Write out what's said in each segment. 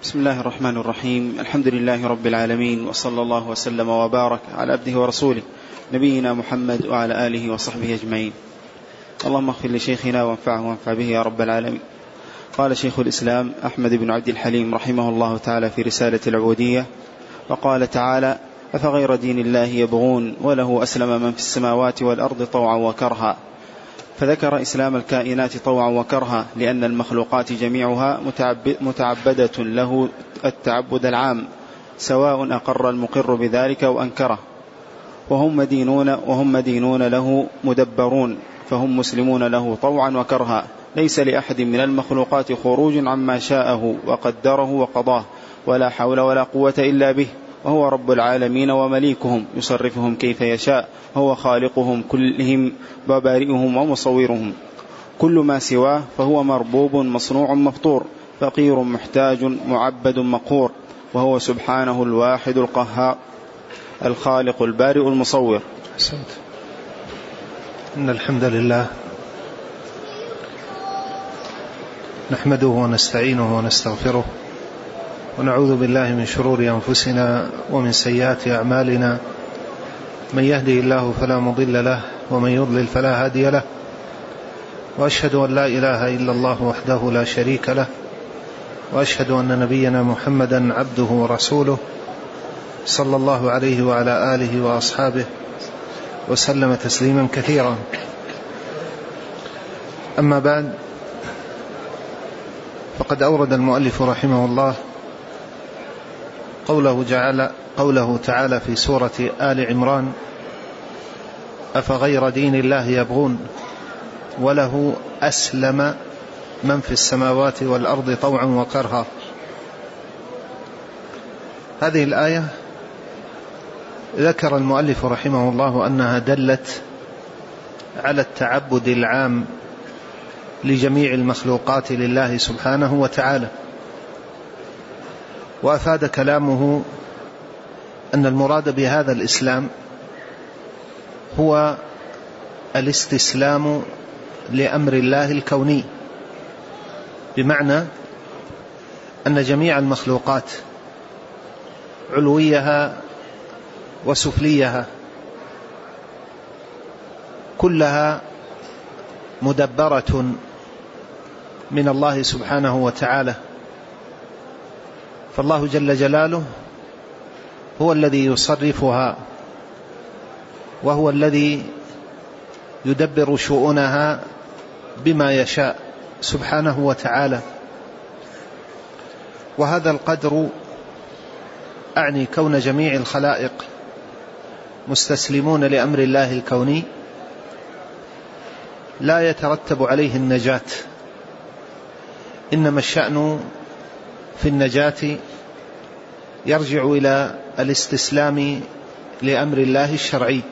بسم الله الرحمن الرحيم. الحمد لله رب العالمين، وصلى الله وسلم وبارك على عبده ورسوله نبينا محمد وعلى آله وصحبه أجمعين. اللهم اغفر لشيخنا وانفعه وانفع به يا رب العالمين. قال شيخ الإسلام أحمد بن عبد الحليم رحمه الله تعالى في رسالة العبودية، وقال تعالى: أفغير دين الله يبغون وله أسلم من في السماوات والأرض طوعا وكرها. فذكر إسلام الكائنات طوعا وكرها لأن المخلوقات جميعها متعبدة له التعبد العام، سواء أقر المقر بذلك أو أنكره، وهم مدينون له مدبرون، فهم مسلمون له طوعا وكرها. ليس لأحد من المخلوقات خروج عما شاءه وقدره وقضاه، ولا حول ولا قوة إلا به، وهو رب العالمين ومليكهم يصرفهم كيف يشاء، وهو خالقهم كلهم وبارئهم ومصورهم. كل ما سواه فهو مربوب مصنوع مفطور، فقير محتاج معبد مقهور، وهو سبحانه الواحد القهار الخالق البارئ المصور. إن الحمد لله نحمده ونستعينه ونستغفره، ونعوذ بالله من شرور أنفسنا ومن سيئات أعمالنا. من يهدي الله فلا مضل له، ومن يضلل فلا هادي له، وأشهد أن لا إله إلا الله وحده لا شريك له، وأشهد أن نبينا محمدا عبده ورسوله صلى الله عليه وعلى آله وأصحابه وسلم تسليما كثيرا. أما بعد، فقد أورد المؤلف رحمه الله قوله تعالى في سورة آل عمران: أفغير دين الله يبغون وله أسلم من في السماوات والأرض طوعا وكرها. هذه الآية ذكر المؤلف رحمه الله أنها دلت على التعبد العام لجميع المخلوقات لله سبحانه وتعالى، وأفاد كلامه أن المراد بهذا الإسلام هو الاستسلام لأمر الله الكوني، بمعنى أن جميع المخلوقات علويها وسفليها كلها مدبرة من الله سبحانه وتعالى. فالله جل جلاله هو الذي يصرفها، وهو الذي يدبر شؤونها بما يشاء سبحانه وتعالى. وهذا القدر أعني كون جميع الخلائق مستسلمون لأمر الله الكوني لا يترتب عليه النجاة، إنما الشأن في النجاة يرجع إلى الاستسلام لأمر الله الشرعي.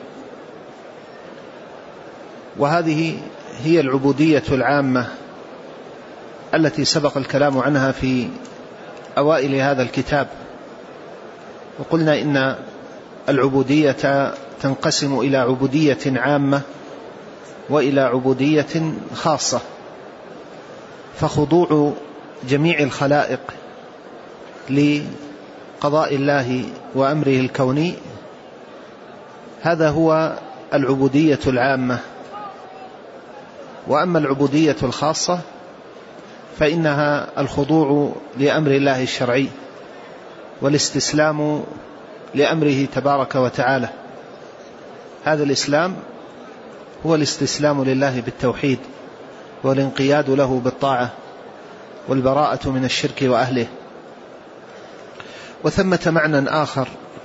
وهذه هي العبودية العامة التي سبق الكلام عنها في أوائل هذا الكتاب، وقلنا إن العبودية تنقسم إلى عبودية عامة وإلى عبودية خاصة. فخضوع جميع الخلائق لقضاء الله وأمره الكوني هذا هو العبودية العامة. وأما العبودية الخاصة فإنها الخضوع لأمر الله الشرعي والاستسلام لأمره تبارك وتعالى. هذا الإسلام هو الاستسلام لله بالتوحيد، والانقياد له بالطاعة، والبراءة من الشرك وأهله. وثمة معنى آخر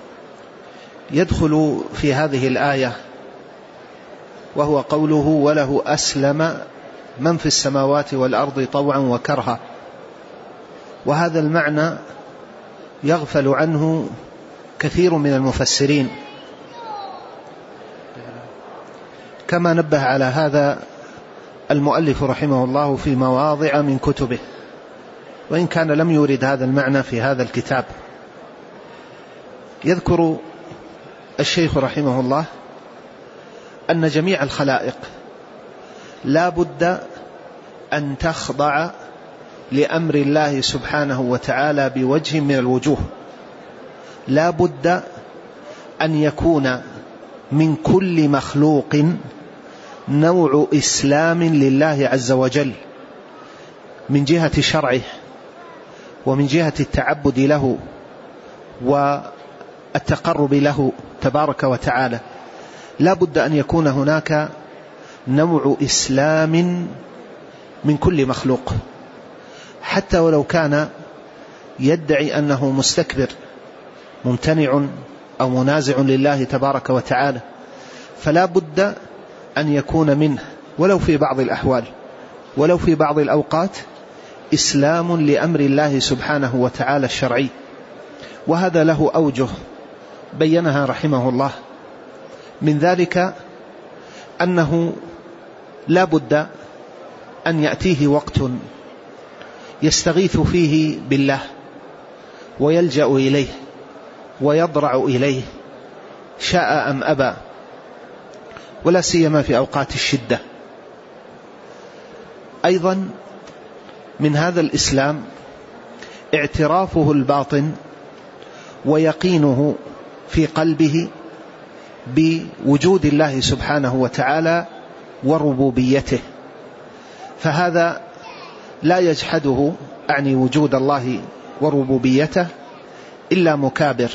يدخل في هذه الآية، وهو قوله: وله أسلم من في السماوات والأرض طوعا وكرها. وهذا المعنى يغفل عنه كثير من المفسرين، كما نبه على هذا المؤلف رحمه الله في مواضع من كتبه، وإن كان لم يورد هذا المعنى في هذا الكتاب. يذكر الشيخ رحمه الله أن جميع الخلائق لا بد أن تخضع لأمر الله سبحانه وتعالى بوجه من الوجوه. لا بد أن يكون من كل مخلوق نوع إسلام لله عز وجل من جهة شرعه ومن جهة التعبد له والتقرب له تبارك وتعالى. لا بد أن يكون هناك نوع إسلام من كل مخلوق، حتى ولو كان يدعي أنه مستكبر ممتنع أو منازع لله تبارك وتعالى، فلا بد أن يكون منه ولو في بعض الأحوال ولو في بعض الأوقات إسلام لأمر الله سبحانه وتعالى الشرعي. وهذا له أوجه بينها رحمه الله. من ذلك أنه لا بد أن يأتيه وقت يستغيث فيه بالله ويلجأ إليه ويضرع إليه شاء أم أبى، ولا سيما في أوقات الشدة. أيضا من هذا الإسلام اعترافه الباطن ويقينه في قلبه بوجود الله سبحانه وتعالى وربوبيته، فهذا لا يجحده أعني وجود الله وربوبيته إلا مكابر،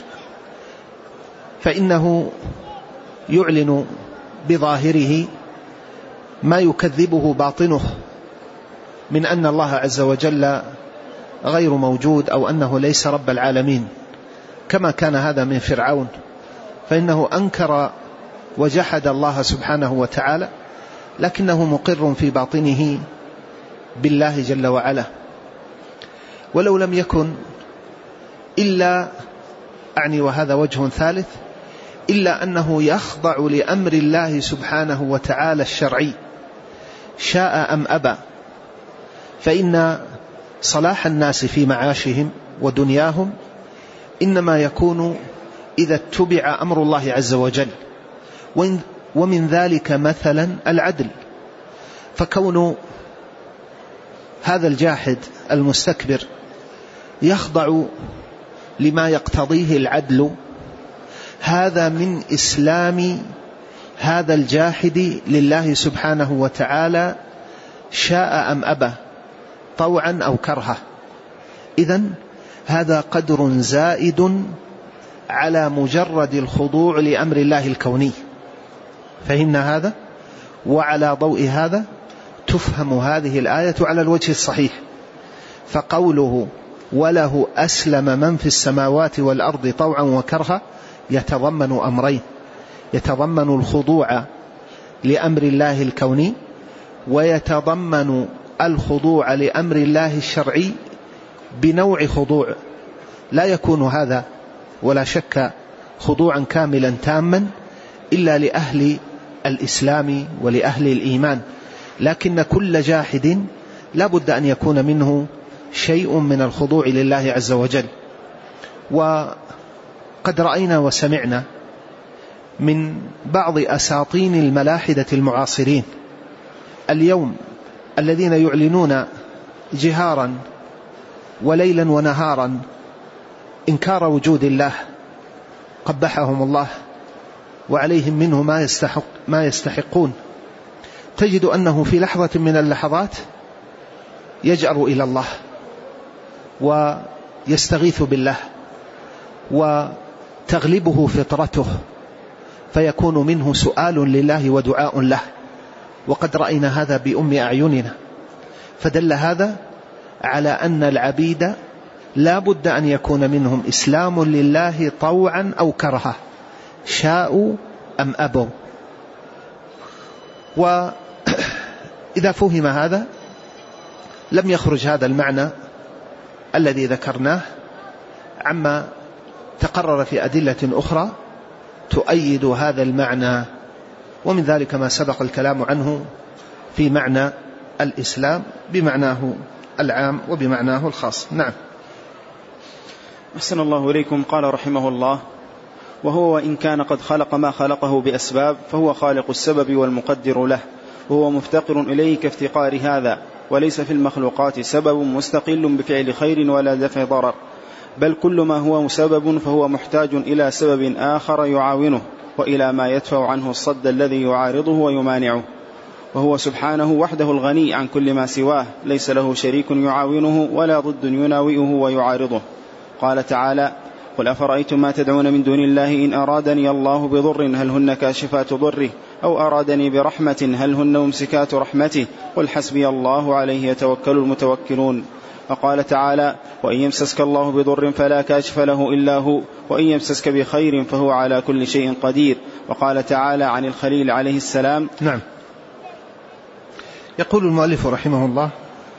فإنه يعلن بظاهره ما يكذبه باطنه من أن الله عز وجل غير موجود أو أنه ليس رب العالمين، كما كان هذا من فرعون، فإنه أنكر وجحد الله سبحانه وتعالى، لكنه مقر في باطنه بالله جل وعلا. ولو لم يكن إلا أعني وهذا وجه ثالث إلا أنه يخضع لأمر الله سبحانه وتعالى الشرعي شاء أم أبى، فإن صلاح الناس في معاشهم ودنياهم إنما يكون إذا اتبع أمر الله عز وجل. ومن ذلك مثلا العدل، فكون هذا الجاحد المستكبر يخضع لما يقتضيه العدل، هذا من إسلام هذا الجاحد لله سبحانه وتعالى شاء أم أبى، طوعا أو كرها. إذن هذا قدر زائد على مجرد الخضوع لأمر الله الكوني. فهمنا هذا؟ وعلى ضوء هذا تفهم هذه الآية على الوجه الصحيح. فقوله وله أسلم من في السماوات والأرض طوعا وكرها يتضمن أمرين: يتضمن الخضوع لأمر الله الكوني، ويتضمن الخضوع لأمر الله الشرعي بنوع خضوع لا يكون هذا ولا شك خضوعا كاملا تاما إلا لأهل الإسلام ولأهل الإيمان، لكن كل جاحد لا بد أن يكون منه شيء من الخضوع لله عز وجل. وقد رأينا وسمعنا من بعض أساطين الملاحدة المعاصرين اليوم الذين يعلنون جهارا وليلا ونهارا إنكار وجود الله، قبحهم الله وعليهم منه ما يستحقون. تجد أنه في لحظة من اللحظات يجأر إلى الله ويستغيث بالله وتغلبه فطرته، فيكون منه سؤال لله ودعاء له، وقد رأينا هذا بأم أعيننا. فدل هذا على أن العبيد لا بد أن يكون منهم إسلام لله طوعا أو كرها، شاءوا أم أبوا. وإذا فهم هذا لم يخرج هذا المعنى الذي ذكرناه عما تقرر في أدلة أخرى تؤيد هذا المعنى، ومن ذلك ما سبق الكلام عنه في معنى الإسلام بمعناه العام وبمعناه الخاص. نعم. أحسن الله إليكم. قال رحمه الله: وهو وإن كان قد خلق ما خلقه بأسباب فهو خالق السبب والمقدر له، وهو مفتقر إليه كافتقار هذا، وليس في المخلوقات سبب مستقل بفعل خير ولا دفع ضرر، بل كل ما هو مسبب فهو محتاج إلى سبب آخر يعاونه وإلى ما يدفع عنه الصد الذي يعارضه ويمانعه، وهو سبحانه وحده الغني عن كل ما سواه، ليس له شريك يعاونه ولا ضد يناوئه ويعارضه. قال تعالى: قل أفرأيتم ما تدعون من دون الله إن أرادني الله بضر هل هن كاشفات ضره أو أرادني برحمة هل هن ممسكات رحمته قل حسبي الله عليه يتوكل المتوكلون. وقال تعالى: وإن يمسسك الله بضر فلا كاشف له إلا هو وإن يمسسك بخير فهو على كل شيء قدير. وقال تعالى عن الخليل عليه السلام: نعم. يقول المؤلف رحمه الله: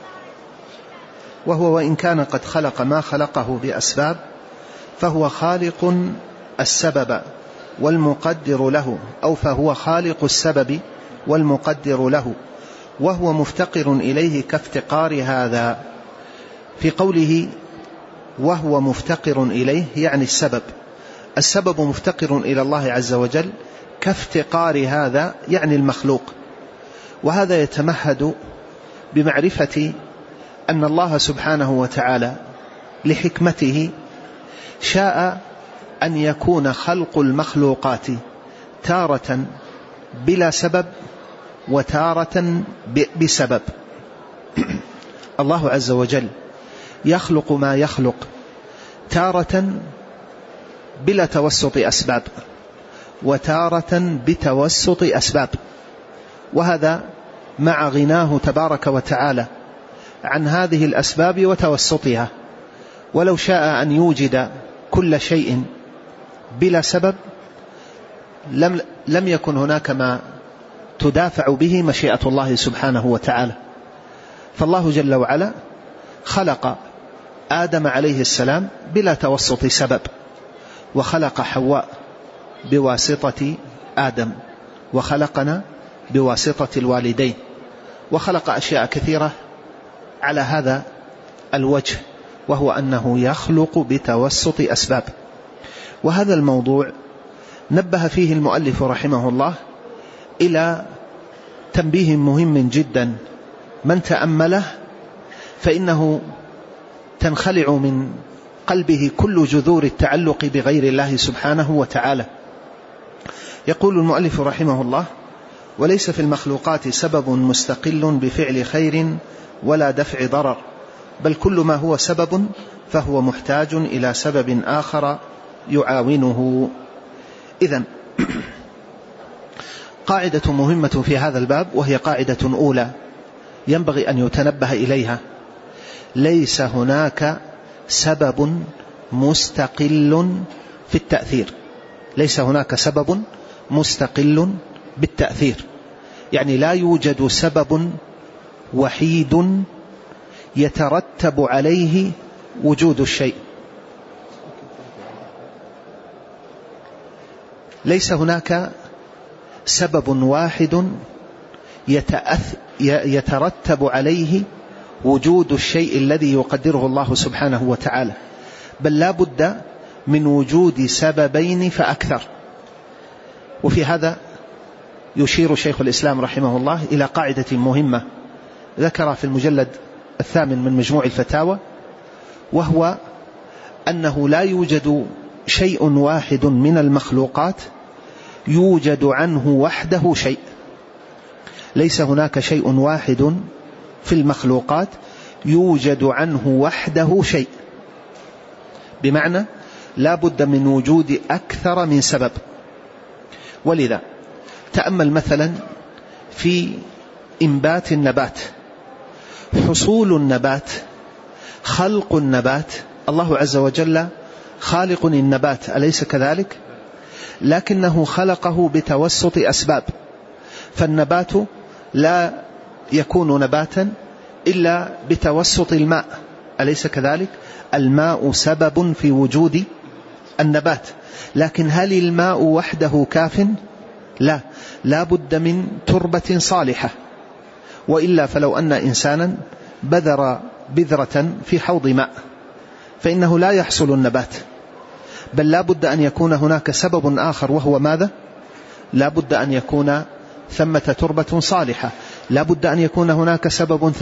وهو وإن كان قد خلق ما خلقه بأسباب فهو خالق السبب والمقدر له، أو فهو خالق السبب والمقدر له، وهو مفتقر إليه كافتقار هذا. في قوله وهو مفتقر إليه يعني السبب مفتقر إلى الله عز وجل كافتقار هذا يعني المخلوق. وهذا يتمهد بمعرفة أن الله سبحانه وتعالى لحكمته شاء أن يكون خلق المخلوقات تارة بلا سبب وتارة بسبب. الله عز وجل يخلق ما يخلق تارة بلا توسط أسباب وتارة بتوسط أسباب، وهذا مع غناه تبارك وتعالى عن هذه الأسباب وتوسطها. ولو شاء أن يوجد كل شيء بلا سبب لم يكن هناك ما تدافع به مشيئة الله سبحانه وتعالى. فالله جل وعلا خلق آدم عليه السلام بلا توسط سبب، وخلق حواء بواسطة آدم، وخلقنا بواسطة الوالدين، وخلق أشياء كثيرة على هذا الوجه، وهو أنه يخلق بتوسط أسباب. وهذا الموضوع نبه فيه المؤلف رحمه الله إلى تنبيه مهم جدا، من تأمله فإنه تنخلع من قلبه كل جذور التعلق بغير الله سبحانه وتعالى. يقول المؤلف رحمه الله: وليس في المخلوقات سبب مستقل بفعل خير ولا دفع ضرر، بل كل ما هو سبب فهو محتاج إلى سبب آخر يعاونه. إذن قاعدة مهمة في هذا الباب، وهي قاعدة أولى ينبغي أن يتنبه إليها: ليس هناك سبب مستقل في التأثير. ليس هناك سبب مستقل بالتأثير، يعني لا يوجد سبب وحيد يترتب عليه وجود الشيء. ليس هناك سبب واحد يترتب عليه وجود الشيء الذي يقدره الله سبحانه وتعالى، بل لا بد من وجود سببين فأكثر. وفي هذا يشير شيخ الإسلام رحمه الله إلى قاعدة مهمة ذكر في المجلد 8 من مجموع الفتاوى، وهو أنه لا يوجد شيء واحد من المخلوقات يوجد عنه وحده شيء. ليس هناك شيء واحد في المخلوقات يوجد عنه وحده شيء، بمعنى لا بد من وجود أكثر من سبب. ولذا تأمل مثلا في إنبات النبات، حصول النبات، خلق النبات، الله عز وجل خالق النبات، أليس كذلك؟ لكنه خلقه بتوسط أسباب، فالنبات لا يكون نباتا إلا بتوسط الماء، أليس كذلك؟ الماء سبب في وجود النبات، لكن هل الماء وحده كاف؟ لا، لا بد من تربة صالحة، وإلا فلو أن إنسانا بذر بذرة في حوض ماء فإنه لا يحصل النبات، بل لا بد أن يكون هناك سبب آخر، وهو ماذا؟ لا بد أن يكون ثمة تربة صالحة، لا بد أن يكون هناك سبب ثالث،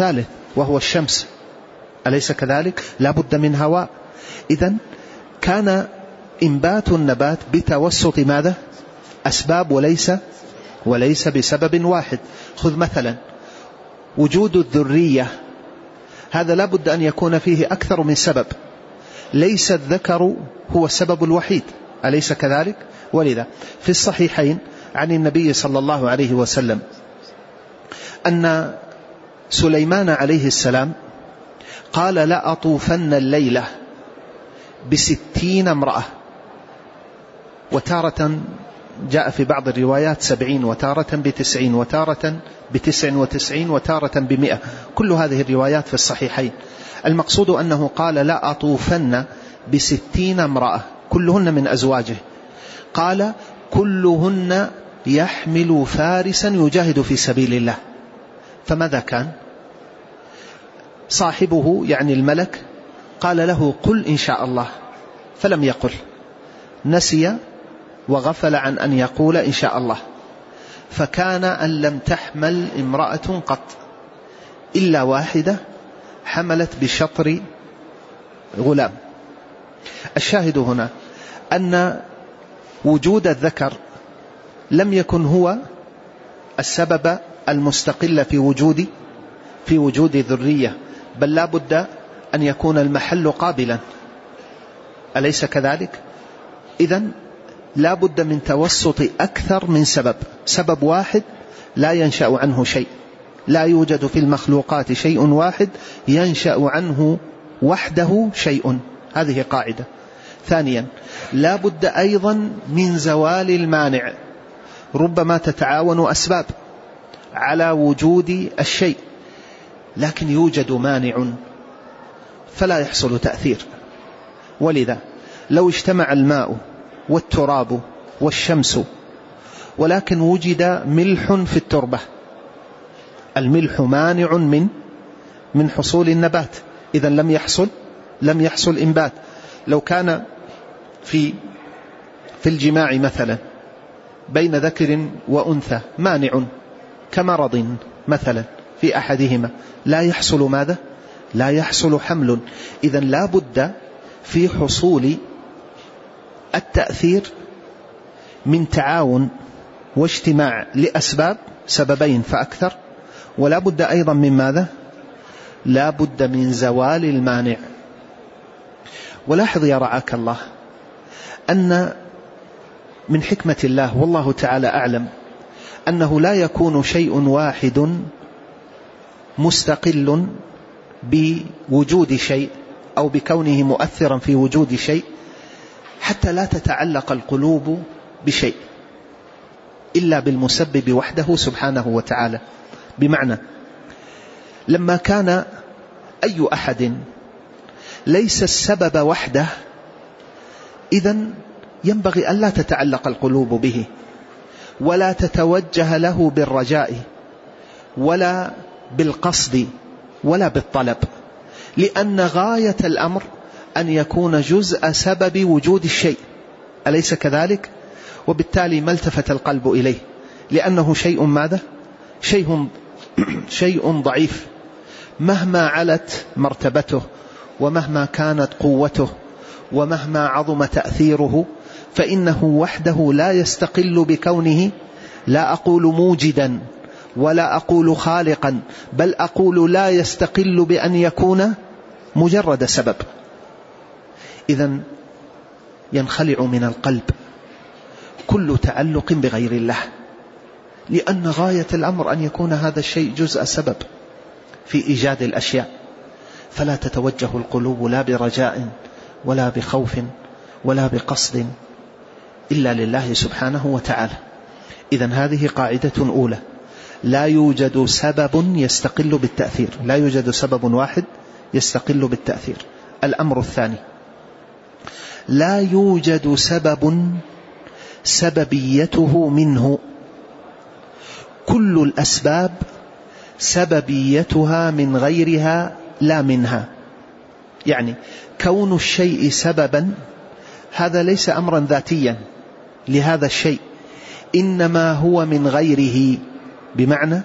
وهو الشمس، أليس كذلك؟ لا بد من هواء. إذن كان إنبات النبات بتوسط ماذا؟ أسباب وليس بسبب واحد. خذ مثلا وجود الذرية، هذا لا بد أن يكون فيه أكثر من سبب، ليس الذكر هو السبب الوحيد، أليس كذلك؟ ولذا في الصحيحين عن النبي صلى الله عليه وسلم أن سليمان عليه السلام قال: لا أطوفن الليلة ب60 امرأة، وتارة جاء في بعض الروايات 70، وتارة ب90، وتارة ب99، وتارة ب100. كل هذه الروايات في الصحيحين. المقصود أنه قال: لا أطوفن ب60 امرأة كلهن من أزواجه، قال: كلهن يحمل فارسا يجاهد في سبيل الله. فماذا كان صاحبه يعني الملك؟ قال له: قل إن شاء الله، فلم يقل، نسي وغفل عن أن يقول إن شاء الله. فكان أن لم تحمل امرأة قط إلا واحدة حملت بشطر غلام. الشاهد هنا أن وجود الذكر لم يكن هو السبب المستقل في وجود ذرية، بل لا بد أن يكون المحل قابلا، أليس كذلك؟ إذن لا بد من توسط أكثر من سبب. سبب واحد لا ينشأ عنه شيء، لا يوجد في المخلوقات شيء واحد ينشأ عنه وحده شيء، هذه قاعدة. ثانيا لا بد أيضا من زوال المانع، ربما تتعاون أسباب على وجود الشيء، لكن يوجد مانع فلا يحصل تأثير. ولذا لو اجتمع الماء والتراب والشمس ولكن وجد ملح في التربة، الملح مانع من حصول النبات، إذن لم يحصل إنبات. لو كان في الجماع مثلا بين ذكر وأنثى مانع كمرض مثلا في أحدهما، لا يحصل ماذا؟ لا يحصل حمل. إذن لا بد في حصول التأثير من تعاون واجتماع لأسباب، سببين فأكثر، ولا بد أيضا من ماذا؟ لا بد من زوال المانع. ولاحظ يا رعاك الله أن من حكمة الله والله تعالى أعلم أنه لا يكون شيء واحد مستقل بوجود شيء أو بكونه مؤثرا في وجود شيء حتى لا تتعلق القلوب بشيء إلا بالمسبب وحده سبحانه وتعالى. بمعنى لما كان أي أحد ليس السبب وحده، إذن ينبغي ألا تتعلق القلوب به ولا تتوجه له بالرجاء ولا بالقصد ولا بالطلب، لأن غاية الأمر أن يكون جزء سبب وجود الشيء، أليس كذلك؟ وبالتالي ما التفت القلب إليه، لأنه شيء ماذا؟ شيء ضعيف، مهما علت مرتبته ومهما كانت قوته ومهما عظم تأثيره فإنه وحده لا يستقل بكونه، لا أقول موجدا ولا أقول خالقا، بل أقول لا يستقل بأن يكون مجرد سبب. إذن ينخلع من القلب كل تعلق بغير الله، لأن غاية الأمر أن يكون هذا الشيء جزء سبب في إيجاد الأشياء، فلا تتوجه القلوب لا برجاء ولا بخوف ولا بقصد إلا لله سبحانه وتعالى. إذن هذه قاعدة أولى، لا يوجد سبب يستقل بالتأثير، لا يوجد سبب واحد يستقل بالتأثير. الأمر الثاني، لا يوجد سبب سببيته منه، كل الأسباب سببيتها من غيرها لا منها. يعني كون الشيء سببا هذا ليس أمرا ذاتيا لهذا الشيء، إنما هو من غيره، بمعنى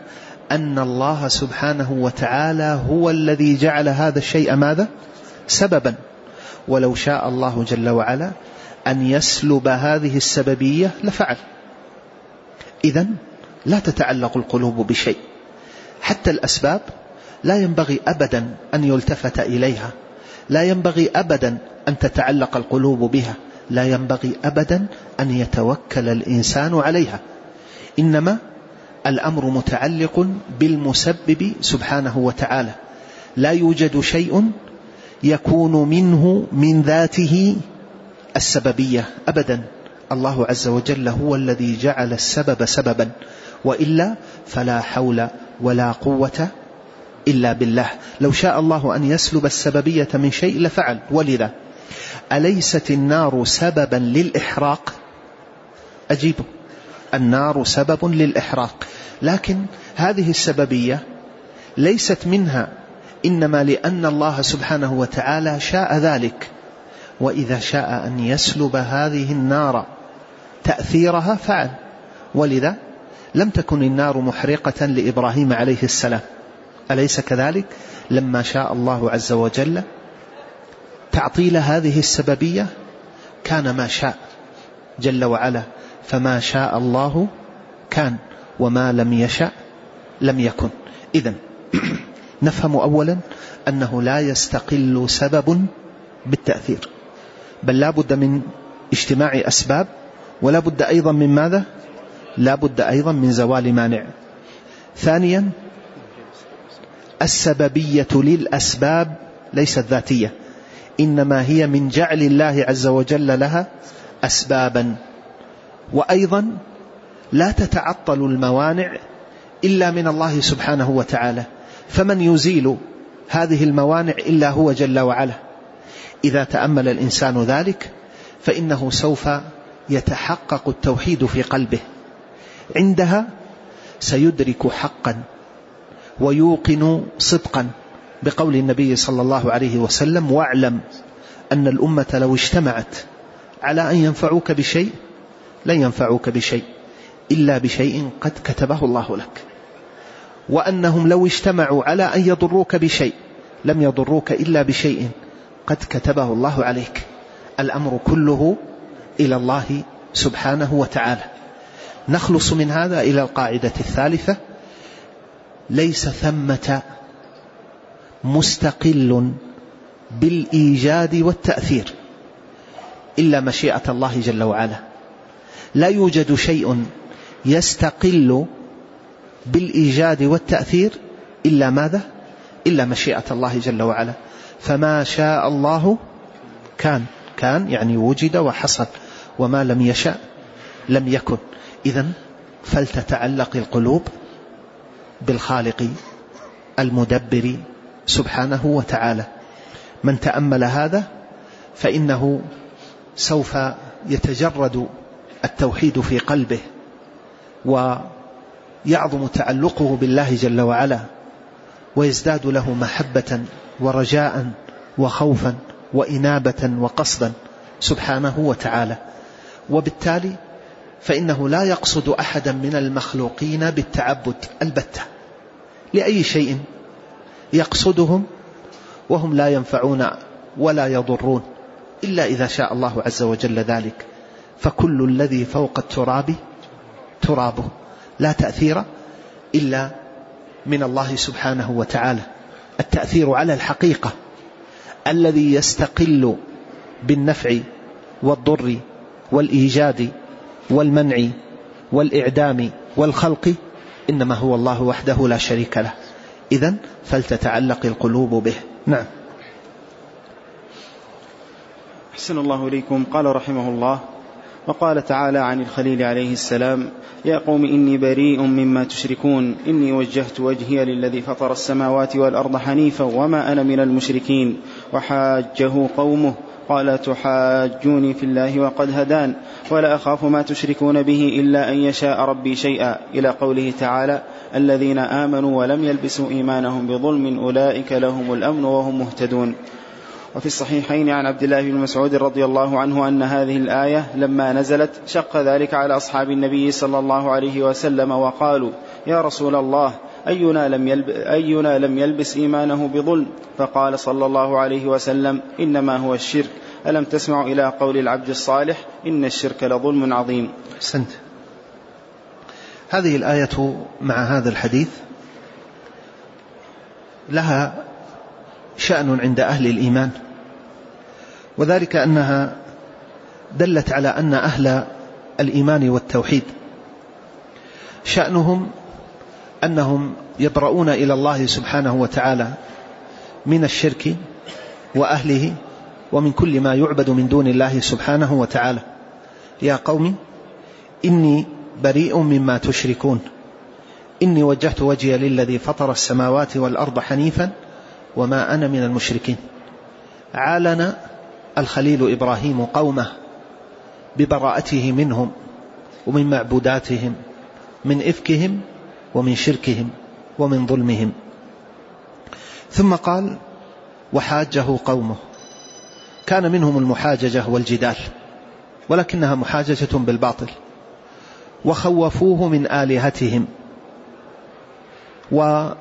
أن الله سبحانه وتعالى هو الذي جعل هذا الشيء ماذا؟ سببا. ولو شاء الله جل وعلا أن يسلب هذه السببية لفعل. إذن لا تتعلق القلوب بشيء، حتى الأسباب لا ينبغي أبدا أن يلتفت إليها، لا ينبغي أبدا أن تتعلق القلوب بها، لا ينبغي أبدا أن يتوكل الإنسان عليها. إنما الأمر متعلق بالمسبب سبحانه وتعالى. لا يوجد شيء يكون منه من ذاته السببية أبدا. الله عز وجل هو الذي جعل السبب سببا، وإلا فلا حول ولا قوة إلا بالله. لو شاء الله أن يسلب السببية من شيء لفعل. ولذا أليست النار سببا للإحراق؟ أجيب، النار سبب للإحراق، لكن هذه السببية ليست منها، إنما لأن الله سبحانه وتعالى شاء ذلك. وإذا شاء أن يسلب هذه النار تأثيرها فعل. ولذا لم تكن النار محرقة لإبراهيم عليه السلام، أليس كذلك؟ لما شاء الله عز وجل تعطيل هذه السببية كان ما شاء جل وعلا. فما شاء الله كان، وما لم يشأ لم يكن. إذن نفهم أولا أنه لا يستقل سبب بالتأثير، بل لا بد من اجتماع أسباب، ولا بد أيضا من ماذا؟ لا بد أيضا من زوال مانع. ثانيا السببية للأسباب ليست ذاتية، إنما هي من جعل الله عز وجل لها أسبابا. وأيضا لا تتعطل الموانع إلا من الله سبحانه وتعالى، فمن يزيل هذه الموانع إلا هو جل وعلا. إذا تأمل الإنسان ذلك فإنه سوف يتحقق التوحيد في قلبه، عندها سيدرك حقا ويوقن صدقا بقول النبي صلى الله عليه وسلم: واعلم أن الأمة لو اجتمعت على أن ينفعوك بشيء لن ينفعوك بشيء إلا بشيء قد كتبه الله لك، وأنهم لو اجتمعوا على أن يضروك بشيء لم يضروك إلا بشيء قد كتبه الله عليك. الأمر كله إلى الله سبحانه وتعالى. نخلص من هذا إلى القاعدة الثالثة: ليس ثمة مستقل بالإيجاد والتأثير إلا مشيئة الله جل وعلا. لا يوجد شيء يستقل بالإيجاد والتأثير إلا ماذا؟ إلا مشيئة الله جل وعلا. فما شاء الله كان يعني وجد وحصل، وما لم يشاء لم يكن. إذن فلتتعلق القلوب بالخالق المدبر سبحانه وتعالى. من تأمل هذا فإنه سوف يتجرد التوحيد في قلبه، ويعظم تعلقه بالله جل وعلا، ويزداد له محبة ورجاء وخوفا وإنابة وقصدا سبحانه وتعالى. وبالتالي فإنه لا يقصد أحدا من المخلوقين بالتعبد البتة لأي شيء، يقصدهم وهم لا ينفعون ولا يضرون إلا إذا شاء الله عز وجل ذلك. فكل الذي فوق التراب ترابه، لا تأثير إلا من الله سبحانه وتعالى. التأثير على الحقيقة الذي يستقل بالنفع والضر والإيجاد والمنع والإعدام والخلق إنما هو الله وحده لا شريك له. إذن فلتتعلق القلوب به. نعم. أحسن الله إليكم. قال رحمه الله: وقال تعالى عن الخليل عليه السلام: يا قوم إني بريء مما تشركون إني وجهت وجهي للذي فطر السماوات والأرض حنيفا وما أنا من المشركين. وحاجه قومه قال: تحاجوني في الله وقد هدان ولا أخاف ما تشركون به إلا أن يشاء ربي شيئا، إلى قوله تعالى: الذين آمنوا ولم يلبسوا إيمانهم بظلم أولئك لهم الأمن وهم مهتدون. وفي الصحيحين عن عبد الله بن مسعود رضي الله عنه أن هذه الآية لما نزلت شق ذلك على أصحاب النبي صلى الله عليه وسلم، وقالوا: يا رسول الله، أينا لم يلبس إيمانه بظلم؟ فقال صلى الله عليه وسلم: إنما هو الشرك. ألم تسمع إلى قول العبد الصالح: إن الشرك لظلم عظيم. أحسنت. هذه الآية مع هذا الحديث لها شأن عند أهل الإيمان، وذلك أنها دلت على أن أهل الإيمان والتوحيد شأنهم أنهم يبرؤون إلى الله سبحانه وتعالى من الشرك وأهله ومن كل ما يعبد من دون الله سبحانه وتعالى. يا قوم إني بريء مما تشركون إني وجهت وجهي للذي فطر السماوات والأرض حنيفا وما أنا من المشركين. عالن الخليل إبراهيم قومه ببراءته منهم ومن معبوداتهم، من إفكهم ومن شركهم ومن ظلمهم. ثم قال: وحاجه قومه. كان منهم المحاججة والجدال، ولكنها محاججة بالباطل. وخوفوه من آلهتهم، وكان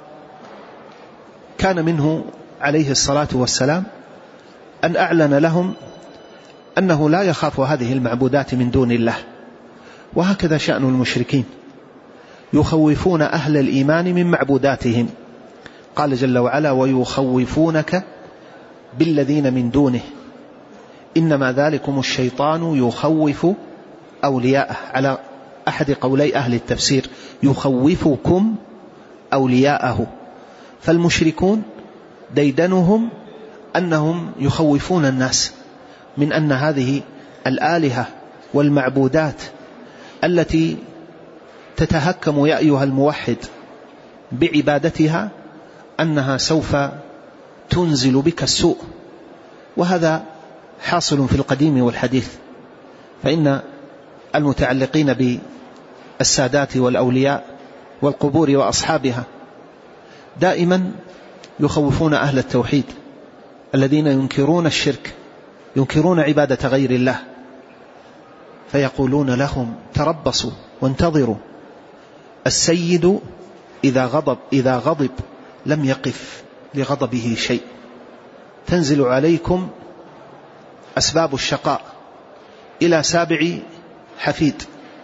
منه عليه الصلاة والسلام أن أعلن لهم أنه لا يخاف هذه المعبودات من دون الله. وهكذا شأن المشركين، يخوفون أهل الإيمان من معبوداتهم. قال جل وعلا: ويخوفونك بالذين من دونه إنما ذلكم الشيطان يخوف أولياءه. على أحد قولي أهل التفسير: يخوفكم أولياءه. فالمشركون ديدنهم أنهم يخوفون الناس من أن هذه الآلهة والمعبودات التي تتهكم يا أيها الموحد بعبادتها أنها سوف تنزل بك السوء. وهذا حاصل في القديم والحديث، فإن المتعلقين بالسادات والأولياء والقبور وأصحابها دائما يخوفون أهل التوحيد الذين ينكرون الشرك، ينكرون عبادة غير الله، فيقولون لهم: تربصوا وانتظروا، السيد إذا غضب لم يقف لغضبه شيء، تنزل عليكم أسباب الشقاء إلى سابع حفيد.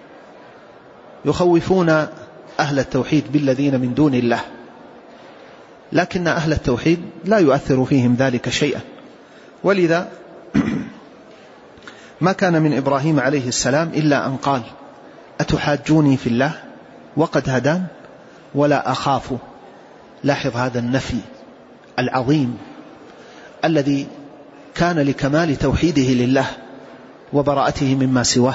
يخوفون أهل التوحيد بالذين من دون الله، لكن أهل التوحيد لا يؤثر فيهم ذلك شيئا. ولذا ما كان من إبراهيم عليه السلام إلا أن قال: أتحاجوني في الله وقد هدان ولا أخاف. لاحظ هذا النفي العظيم الذي كان لكمال توحيده لله وبراءته مما سواه.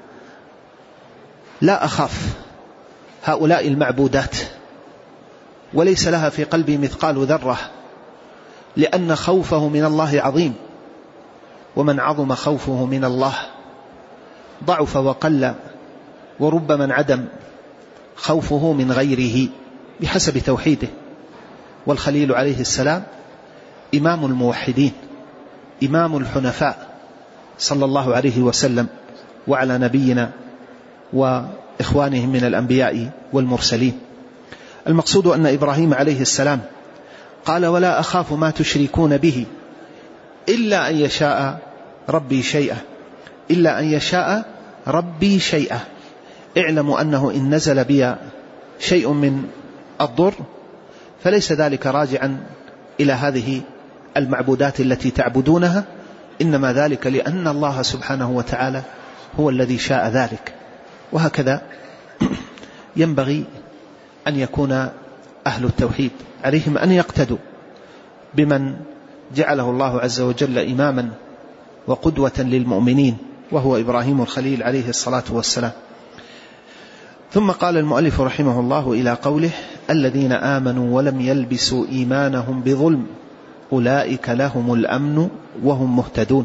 لا أخاف هؤلاء المعبودات، وليس لها في قلبي مثقال ذرة، لأن خوفه من الله عظيم، ومن عظم خوفه من الله ضعف وقل، وربما انعدم خوفه من غيره بحسب توحيده. والخليل عليه السلام إمام الموحدين، إمام الحنفاء، صلى الله عليه وسلم وعلى نبينا وإخوانهم من الأنبياء والمرسلين. المقصود أن إبراهيم عليه السلام قال: ولا أخاف ما تشركون به إلا أن يشاء ربي شيئا، إلا أن يشاء ربي شيئا. اعلموا أنه إن نزل بي شيء من الضر فليس ذلك راجعا إلى هذه المعبودات التي تعبدونها، إنما ذلك لأن الله سبحانه وتعالى هو الذي شاء ذلك. وهكذا ينبغي أن يكون أهل التوحيد، عليهم أن يقتدوا بمن جعله الله عز وجل إماما وقدوة للمؤمنين، وهو إبراهيم الخليل عليه الصلاة والسلام. ثم قال المؤلف رحمه الله إلى قوله: الذين آمنوا ولم يلبسوا إيمانهم بظلم أولئك لهم الأمن وهم مهتدون.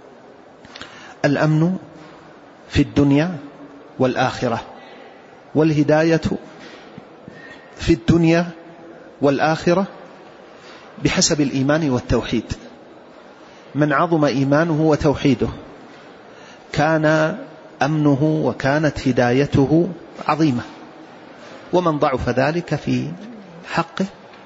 الأمن في الدنيا والآخرة، والهداية في الدنيا والآخرة بحسب الإيمان والتوحيد. من عظم إيمانه وتوحيده كان أمنه وكانت هدايته عظيمة، ومن ضعف ذلك في حقه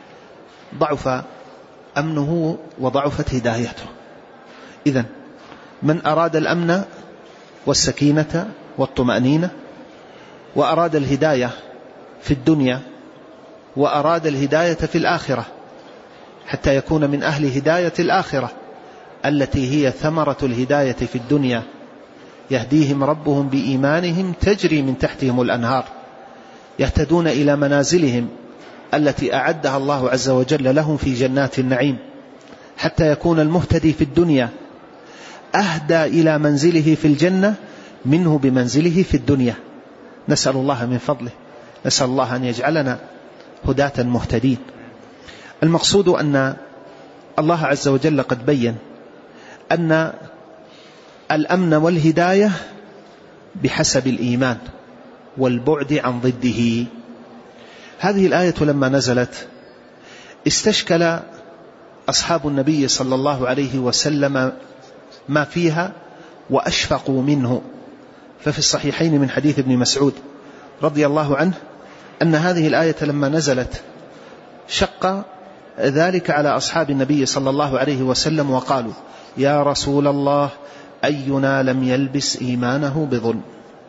ضعف أمنه وضعفت هدايته. إذن من أراد الأمن والسكينة والطمأنينة وأراد الهداية في الدنيا وأراد الهداية في الآخرة حتى يكون من أهل هداية الآخرة التي هي ثمرة الهداية في الدنيا، يهديهم ربهم بإيمانهم تجري من تحتهم الأنهار، يهتدون إلى منازلهم التي أعدها الله عز وجل لهم في جنات النعيم، حتى يكون المهتدي في الدنيا أهدى إلى منزله في الجنة منه بمنزله في الدنيا. نسأل الله من فضله، نسأل الله أن يجعلنا هداة مهتدين. المقصود أن الله عز وجل قد بين أن الأمن والهداية بحسب الإيمان والبعد عن ضده. هذه الآية لما نزلت استشكل أصحاب النبي صلى الله عليه وسلم ما فيها وأشفقوا منه. ففي الصحيحين من حديث ابن مسعود رضي الله عنه أن هذه الآية لما نزلت شق ذلك على أصحاب النبي صلى الله عليه وسلم وقالوا: يا رسول الله، أينا لم يلبس إيمانه بظلم.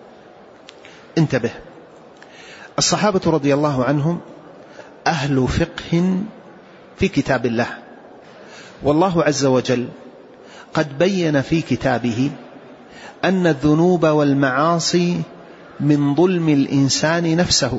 انتبه، الصحابة رضي الله عنهم أهل فقه في كتاب الله، والله عز وجل قد بين في كتابه أن الذنوب والمعاصي من ظلم الإنسان نفسه،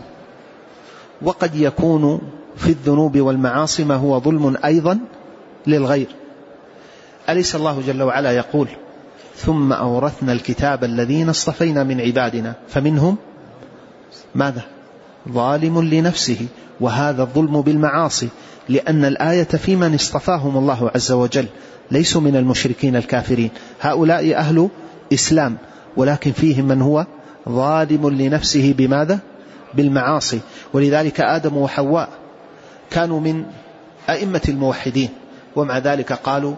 وقد يكون في الذنوب والمعاصي ما هو ظلم أيضا للغير. أليس الله جل وعلا يقول: ثم أورثنا الكتاب الذين اصطفينا من عبادنا فمنهم ماذا؟ ظالم لنفسه. وهذا الظلم بالمعاصي، لأن الآية في من اصطفاهم الله عز وجل، ليسوا من المشركين الكافرين، هؤلاء أهل إسلام، ولكن فيهم من هو ظالم لنفسه بماذا؟ بالمعاصي. ولذلك آدم وحواء كانوا من أئمة الموحدين، ومع ذلك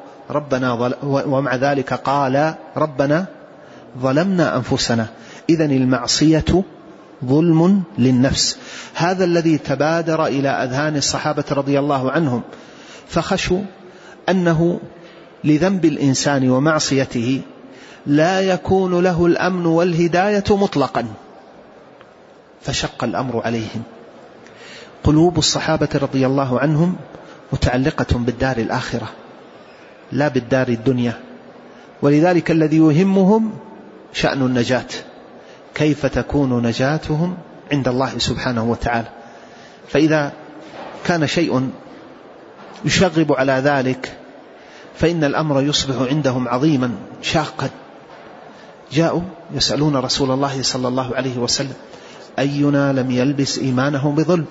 قال ربنا ظلمنا أنفسنا. إذن المعصية ظلم للنفس. هذا الذي تبادر إلى أذهان الصحابة رضي الله عنهم، فخشوا أنه لذنب الإنسان ومعصيته لا يكون له الأمن والهداية مطلقا، فشق الأمر عليهم. قلوب الصحابة رضي الله عنهم متعلقة بالدار الآخرة لا بالدار الدنيا، ولذلك الذي يهمهم شأن النجاة، كيف تكون نجاتهم عند الله سبحانه وتعالى. فإذا كان شيء يشغب على ذلك فإن الأمر يصبح عندهم عظيما شاقا. جاءوا يسألون رسول الله صلى الله عليه وسلم: أينا لم يلبس إيمانه بظلم؟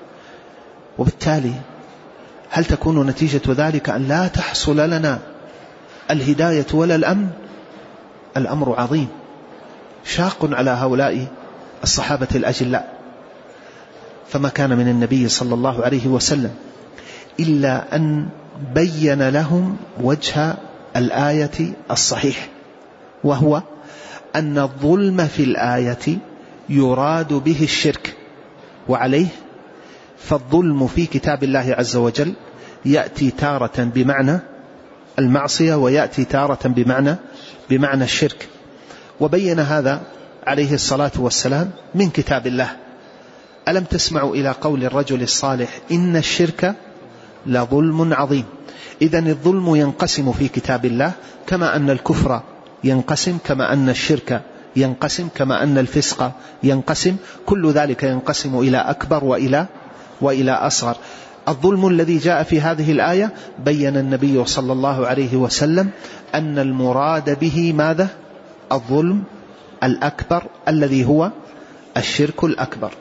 وبالتالي هل تكون نتيجة ذلك أن لا تحصل لنا الهداية ولا الأمن؟ الأمر عظيم شاق على هؤلاء الصحابة الأجلاء. فما كان من النبي صلى الله عليه وسلم إلا أن بين لهم وجه الآية الصحيح، وهو أن الظلم في الآية يراد به الشرك، وعليه فالظلم في كتاب الله عز وجل يأتي تارة بمعنى المعصية ويأتي تارة بمعنى الشرك. وبين هذا عليه الصلاة والسلام من كتاب الله: ألم تسمعوا إلى قول الرجل الصالح إن الشرك لظلم عظيم. إذن الظلم ينقسم في كتاب الله، كما أن الكفر ينقسم، كما أن الشرك ينقسم، كما أن الفسق ينقسم، كل ذلك ينقسم إلى أكبر وإلى أصغر. الظلم الذي جاء في هذه الآية بين النبي صلى الله عليه وسلم أن المراد به ماذا؟ الظلم الأكبر الذي هو الشرك الأكبر.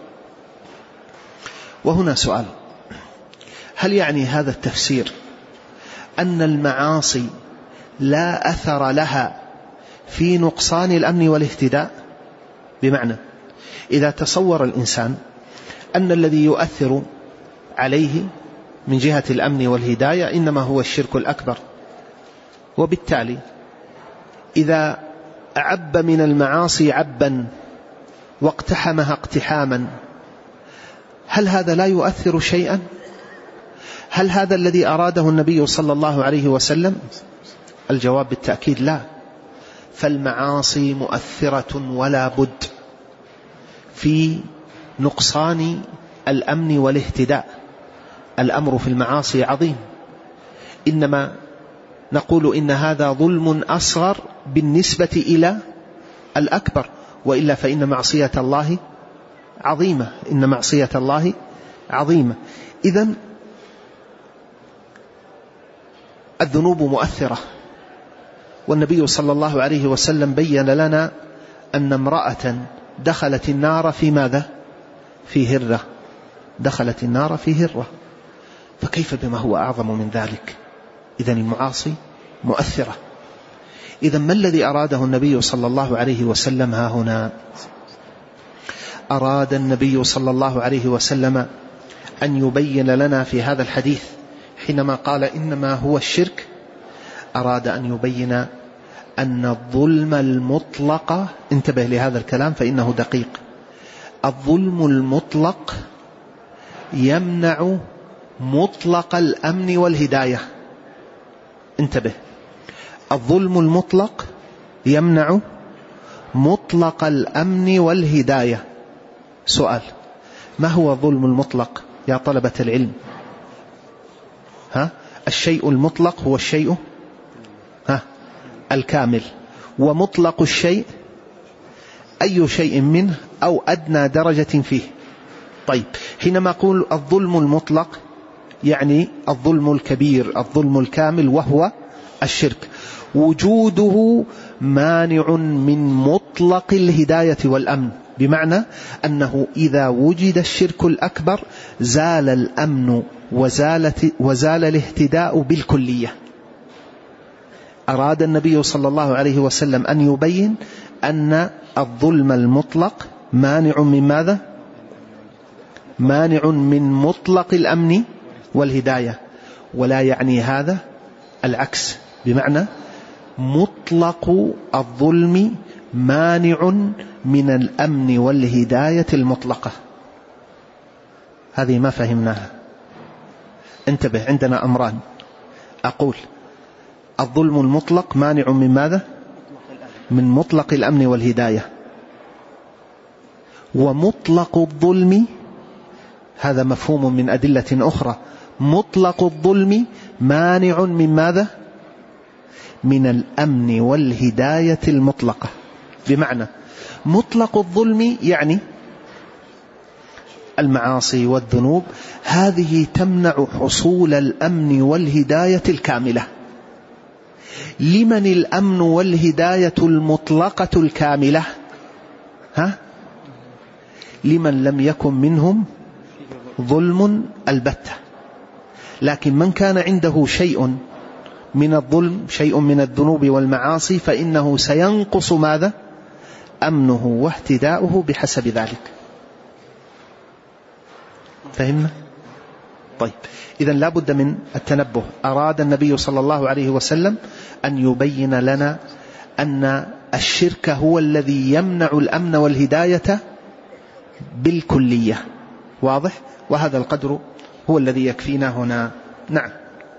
وهنا سؤال: هل يعني هذا التفسير أن المعاصي لا أثر لها في نقصان الأمن والاهتداء؟ بمعنى إذا تصور الإنسان أن الذي يؤثر عليه من جهة الأمن والهداية إنما هو الشرك الأكبر، وبالتالي إذا أعب من المعاصي عبا واقتحمها اقتحاما، هل هذا لا يؤثر شيئا؟ هل هذا الذي أراده النبي صلى الله عليه وسلم؟ الجواب بالتأكيد لا. فالمعاصي مؤثرة ولا بد في نقصان الأمن والاهتداء. الأمر في المعاصي عظيم، إنما نقول إن هذا ظلم أصغر بالنسبة إلى الأكبر، وإلا فإن معصية الله عظيمة، إن معصية الله عظيمة. إذن الذنوب مؤثرة، والنبي صلى الله عليه وسلم بين لنا أن امرأة دخلت النار في ماذا؟ في هرة، دخلت النار في هرة، فكيف بما هو أعظم من ذلك؟ إذن المعاصي مؤثرة. إذن ما الذي أراده النبي صلى الله عليه وسلم ها هنا؟ أراد النبي صلى الله عليه وسلم أن يبين لنا في هذا الحديث حينما قال إنما هو الشرك، أراد أن يبين أن الظلم المطلق، انتبه لهذا الكلام فإنه دقيق، الظلم المطلق يمنع مطلق الأمن والهداية. انتبه، الظلم المطلق يمنع مطلق الأمن والهداية. سؤال: ما هو الظلم المطلق يا طلبة العلم؟ الشيء المطلق هو الشيء الكامل، ومطلق الشيء أي شيء منه أو أدنى درجة فيه. طيب، حينما أقول الظلم المطلق يعني الظلم الكبير، الظلم الكامل، وهو الشرك، وجوده مانع من مطلق الهداية والأمن، بمعنى أنه إذا وجد الشرك الأكبر زال الأمن وزال الاهتداء بالكلية. أراد النبي صلى الله عليه وسلم أن يبين أن الظلم المطلق مانع من ماذا؟ مانع من مطلق الأمن والهداية، ولا يعني هذا العكس، بمعنى مطلق الظلم مانع من الأمن والهداية المطلقة. هذه ما فهمناها. انتبه، عندنا أمران، أقول الظلم المطلق مانع من ماذا؟ من مطلق الأمن والهداية، ومطلق الظلم هذا مفهوم من أدلة أخرى، مطلق الظلم مانع من ماذا؟ من الأمن والهداية المطلقة. بمعنى مطلق الظلم يعني المعاصي والذنوب، هذه تمنع حصول الأمن والهداية الكاملة. لمن الأمن والهداية المطلقة الكاملة؟ لمن لم يكن منهم ظلم البتة. لكن من كان عنده شيء من الظلم، شيء من الذنوب والمعاصي، فإنه سينقص ماذا؟ أمنه واهتداؤه بحسب ذلك. فهمنا؟ طيب، إذن لا بد من التنبه. أراد النبي صلى الله عليه وسلم أن يبين لنا أن الشرك هو الذي يمنع الأمن والهداية بالكلية. واضح؟ وهذا القدر هو الذي يكفينا هنا. نعم.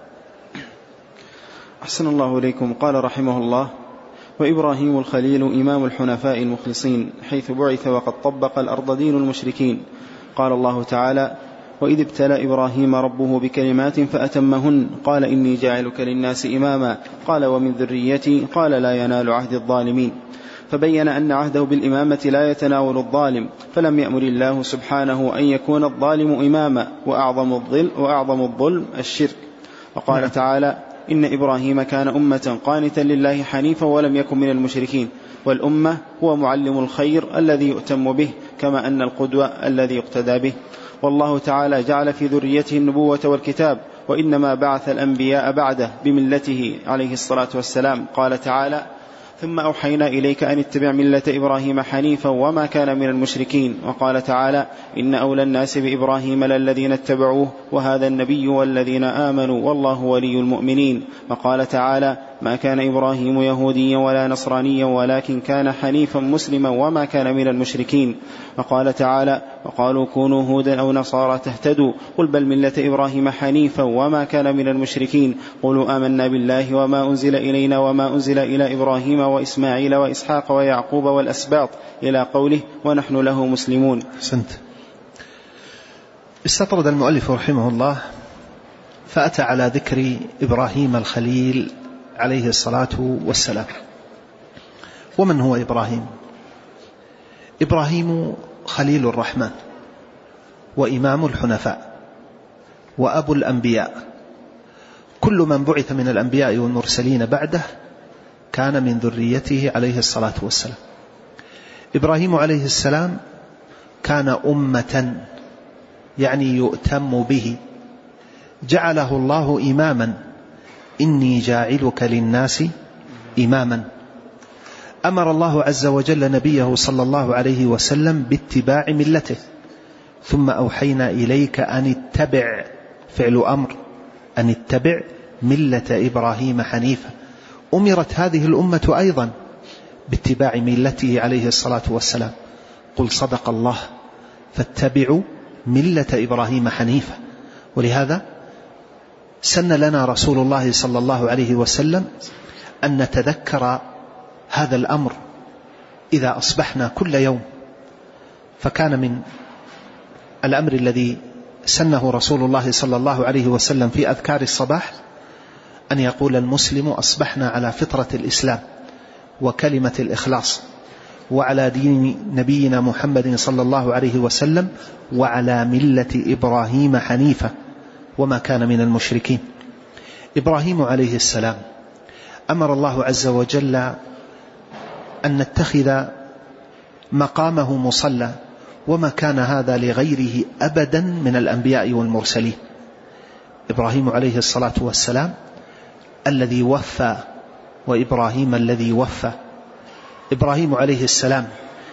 أحسن الله إليكم. قال رحمه الله: وإبراهيم الخليل إمام الحنفاء المخلصين، حيث بعث وقد طبق الأرض دين المشركين. قال الله تعالى: وإذ ابتلى إبراهيم ربه بكلمات فأتمهن، قال إني جاعلك للناس إماما، قال ومن ذريتي، قال لا ينال عهد الظالمين. فبين أن عهده بالإمامة لا يتناول الظالم، فلم يأمر الله سبحانه أن يكون الظالم إماما، وأعظم الظلم الشرك. وقال تعالى: إن إبراهيم كان أمة قانتا لله حنيفا ولم يكن من المشركين. والأمة هو معلم الخير الذي يؤتم به، كما أن القدوة الذي يقتدى به. والله تعالى جعل في ذريته النبوة والكتاب، وإنما بعث الأنبياء بعده بملته عليه الصلاة والسلام. قال تعالى: ثم أوحينا إليك أن اتبع ملة إبراهيم حنيفا وما كان من المشركين. وقال تعالى: إن أولى الناس بإبراهيم للذين اتبعوه وهذا النبي والذين آمنوا والله ولي المؤمنين. وقال تعالى: ما كان إبراهيم يهوديا ولا نصرانيا ولكن كان حنيفا مسلما وما كان من المشركين. وقال تعالى وقالوا كونوا هودا أو نصارى تهتدوا قل بل ملة إبراهيم حنيفا وما كان من المشركين قولوا آمنا بالله وما أنزل إلينا وما أنزل إلى إبراهيم وإسماعيل وإسحاق ويعقوب والأسباط إلى قوله ونحن له مسلمون. سنت. استطرد المؤلف رحمه الله فأتى على ذكر إبراهيم الخليل عليه الصلاة والسلام. ومن هو إبراهيم؟ إبراهيم خليل الرحمن وإمام الحنفاء وأبو الأنبياء، كل من بعث من الأنبياء والمرسلين بعده كان من ذريته عليه الصلاة والسلام. إبراهيم عليه السلام كان أمة، يعني يؤتم به، جعله الله إماما، إني جاعلك للناس إماما. أمر الله عز وجل نبيه صلى الله عليه وسلم باتباع ملته، ثم أوحينا إليك أن اتبع، فعل أمر، أن اتبع ملة إبراهيم حنيفا. أمرت هذه الأمة أيضا باتباع ملته عليه الصلاة والسلام. قل صدق الله فاتبعوا ملة إبراهيم حنيفا. ولهذا سن لنا رسول الله صلى الله عليه وسلم أن نتذكر هذا الأمر إذا أصبحنا كل يوم. فكان من الأمر الذي سنه رسول الله صلى الله عليه وسلم في أذكار الصباح أن يقول المسلم أصبحنا على فطرة الإسلام وكلمة الإخلاص وعلى دين نبينا محمد صلى الله عليه وسلم وعلى ملة إبراهيم حنيفة وما كان من المشركين. إبراهيم عليه السلام أمر الله عز وجل أن نتخذ مقامه مصلى، وما كان هذا لغيره أبدا من الأنبياء والمرسلين. إبراهيم عليه الصلاة والسلام الذي وفى، وإبراهيم الذي وفى. إبراهيم عليه السلام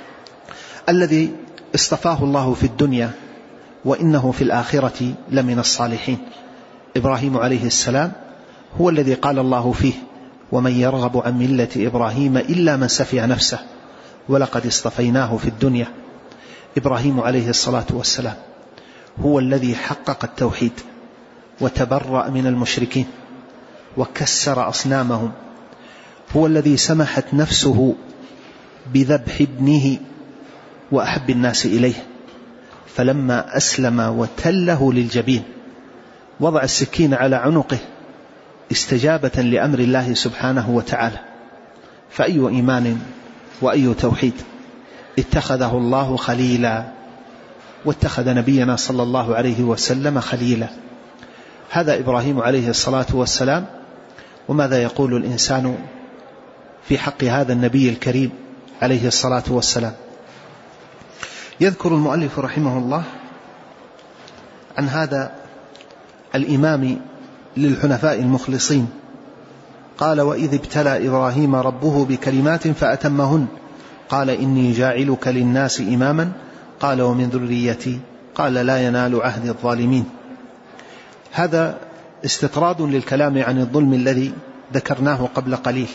الذي اصطفاه الله في الدنيا وإنه في الآخرة لمن الصالحين. إبراهيم عليه السلام هو الذي قال الله فيه ومن يرغب عن ملة إبراهيم إلا من سفه نفسه ولقد اصطفيناه في الدنيا. إبراهيم عليه الصلاة والسلام هو الذي حقق التوحيد وتبرأ من المشركين وكسر أصنامهم، هو الذي سمحت نفسه بذبح ابنه وأحب الناس إليه، فلما أسلم وتله للجبين وضع السكين على عنقه استجابة لأمر الله سبحانه وتعالى. فأي إيمان وأي توحيد. اتخذه الله خليلا، واتخذ نبينا صلى الله عليه وسلم خليلا. هذا إبراهيم عليه الصلاة والسلام. وماذا يقول الإنسان في حق هذا النبي الكريم عليه الصلاة والسلام؟ يذكر المؤلف رحمه الله عن هذا الإمام للحنفاء المخلصين قال وإذ ابتلى إبراهيم ربه بكلمات فأتمهن قال إني جاعلك للناس إماما قال ومن ذريتي قال لا ينال عهد الظالمين. هذا استطراد للكلام عن الظلم الذي ذكرناه قبل قليل.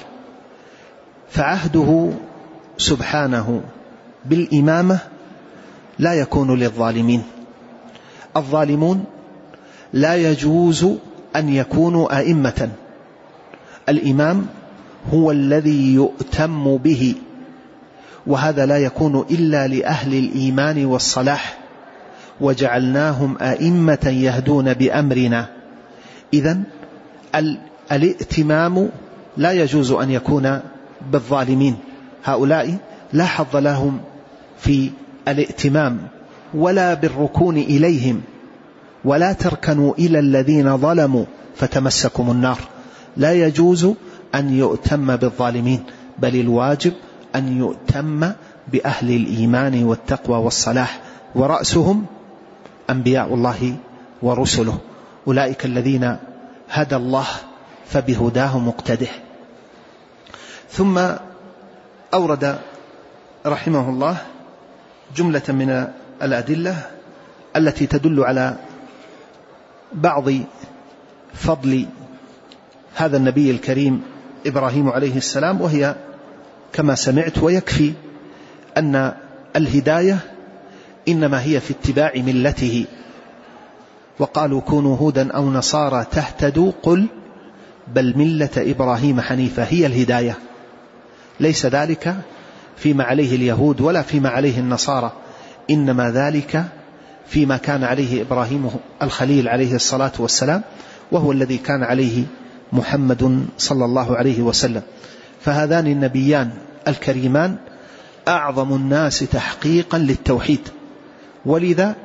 فعهده سبحانه بالإمامة لا يكون للظالمين. الظالمون لا يجوز أن يكونوا أئمة. الإمام هو الذي يؤتم به، وهذا لا يكون إلا لأهل الإيمان والصلاح، وجعلناهم أئمة يهدون بأمرنا. إذن الائتمام لا يجوز أن يكون بالظالمين. هؤلاء لا حظ لهم في الائتمام ولا بالركون إليهم، ولا تركنوا إلى الذين ظلموا فتمسكم النار. لا يجوز أن يؤتم بالظالمين، بل الواجب أن يؤتم بأهل الإيمان والتقوى والصلاح، ورأسهم أنبياء الله ورسله. أولئك الذين هدى الله فبهداه مقتده. ثم أورد رحمه الله جملة من الأدلة التي تدل على بعض فضل هذا النبي الكريم إبراهيم عليه السلام، وهي كما سمعت. ويكفي أن الهداية إنما هي في اتباع ملته، وقالوا كونوا هودا أو نصارى تهتدوا قل بل ملة إبراهيم حنيفة. هي الهداية، ليس ذلك فيما عليه اليهود ولا فيما عليه النصارى، إنما ذلك فيما كان عليه إبراهيم الخليل عليه الصلاة والسلام، وهو الذي كان عليه محمد صلى الله عليه وسلم. فهذان النبيان الكريمان أعظم الناس تحقيقا للتوحيد، ولذا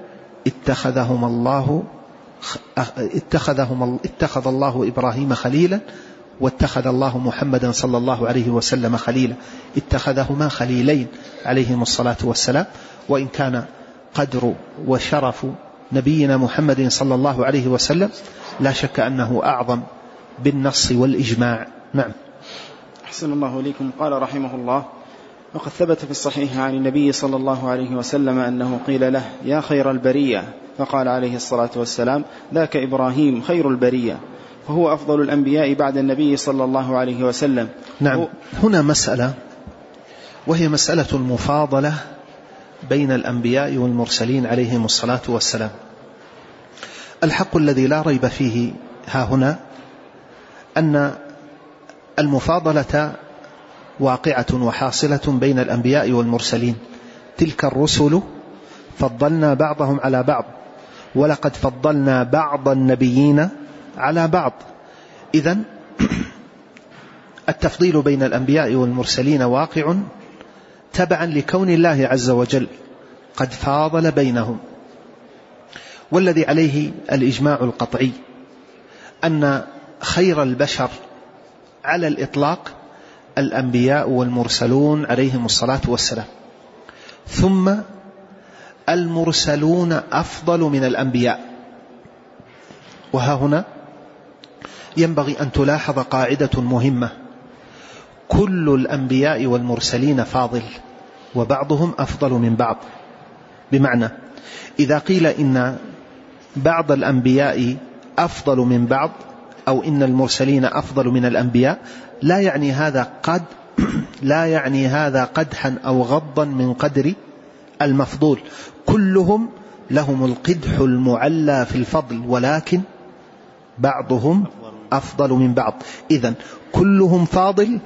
اتخذ الله إبراهيم خليلا، واتخذ الله محمدا صلى الله عليه وسلم خليلا، اتخذهما خليلين عليهم الصلاة والسلام. وإن كان قدر وشرف نبينا محمد صلى الله عليه وسلم لا شك أنه أعظم بالنص والإجماع. نعم. أحسن الله إليكم. قال رحمه الله: وقد ثبت في الصحيح عن النبي صلى الله عليه وسلم أنه قيل له: يا خير البرية، فقال عليه الصلاة والسلام: ذاك إبراهيم خير البرية، فهو أفضل الأنبياء بعد النبي صلى الله عليه وسلم. نعم. هنا مسألة، وهي مسألة المفاضلة بين الأنبياء والمرسلين عليهم الصلاة والسلام. الحق الذي لا ريب فيه ها هنا أن المفاضلة واقعة وحاصلة بين الأنبياء والمرسلين. تلك الرسل فضلنا بعضهم على بعض، ولقد فضلنا بعض النبيين على بعض. إذن التفضيل بين الأنبياء والمرسلين واقع تبعا لكون الله عز وجل قد فاضل بينهم. والذي عليه الإجماع القطعي أن خير البشر على الإطلاق الأنبياء والمرسلون عليهم الصلاة والسلام، ثم المرسلون أفضل من الأنبياء. وها هنا ينبغي أن تلاحظ قاعدة مهمة: كل الأنبياء والمرسلين فاضل، وبعضهم أفضل من بعض. بمعنى إذا قيل إن بعض الأنبياء أفضل من بعض، أو إن المرسلين أفضل من الأنبياء، لا يعني هذا قدحا أو غضا من قدر المفضول. كلهم لهم القدح المعلى في الفضل، ولكن بعضهم أفضل من بعض. إذن كلهم فاضل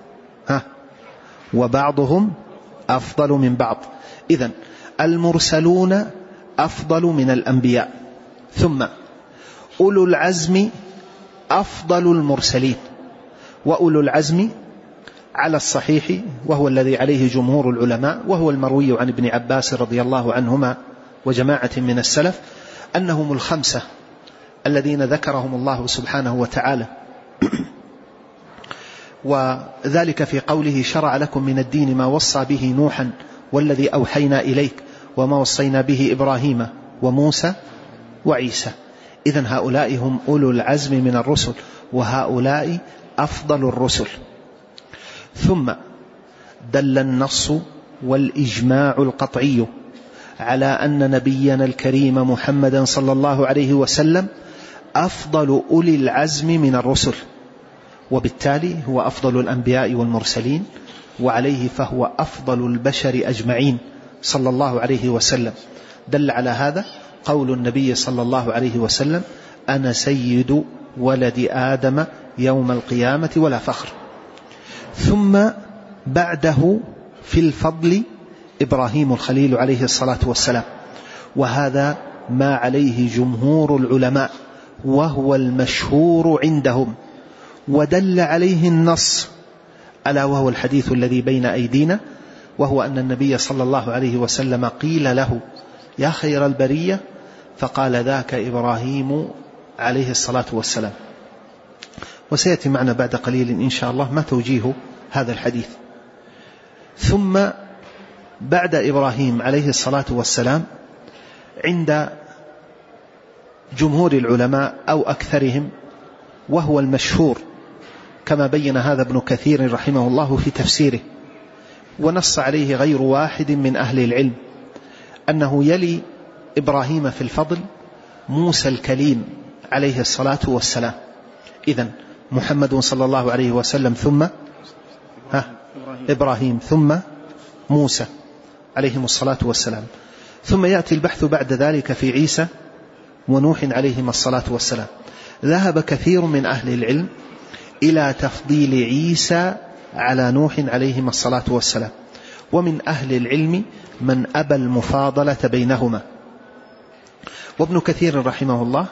وبعضهم أفضل من بعض. إذن المرسلون أفضل من الأنبياء، ثم أولو العزم أفضل المرسلين. وأولو العزم على الصحيح، وهو الذي عليه جمهور العلماء، وهو المروي عن ابن عباس رضي الله عنهما وجماعة من السلف، أنهم الخمسة الذين ذكرهم الله سبحانه وتعالى، وذلك في قوله: شرع لكم من الدين ما وصى به نوحا والذي أوحينا إليك وما وصينا به إبراهيم وموسى وعيسى. إذن هؤلاء هم أولو العزم من الرسل، وهؤلاء أفضل الرسل. ثم دل النص والإجماع القطعي على أن نبينا الكريم محمدا صلى الله عليه وسلم أفضل أولي العزم من الرسل، وبالتالي هو أفضل الأنبياء والمرسلين، وعليه فهو أفضل البشر أجمعين صلى الله عليه وسلم. دل على هذا قول النبي صلى الله عليه وسلم: أنا سيد ولد آدم يوم القيامة ولا فخر. ثم بعده في الفضل إبراهيم الخليل عليه الصلاة والسلام، وهذا ما عليه جمهور العلماء، وهو المشهور عندهم، ودل عليه النص، ألا وهو الحديث الذي بين أيدينا، وهو أن النبي صلى الله عليه وسلم قيل له: يا خير البرية، فقال: ذاك إبراهيم عليه الصلاة والسلام. وسيأتي معنا بعد قليل إن شاء الله ما توجيه هذا الحديث. ثم بعد إبراهيم عليه الصلاة والسلام عند جمهور العلماء أو أكثرهم، وهو المشهور كما بين هذا ابن كثير رحمه الله في تفسيره، ونص عليه غير واحد من أهل العلم، أنه يلي إبراهيم في الفضل موسى الكليم عليه الصلاة والسلام. إذن محمد صلى الله عليه وسلم ثم إبراهيم ثم موسى عليهم الصلاة والسلام، ثم يأتي البحث بعد ذلك في عيسى ونوح عليهم الصلاة والسلام. ذهب كثير من أهل العلم إلى تفضيل عيسى على نوح عليهم الصلاة والسلام، ومن أهل العلم من أبى المفاضلة بينهما. وابن كثير رحمه الله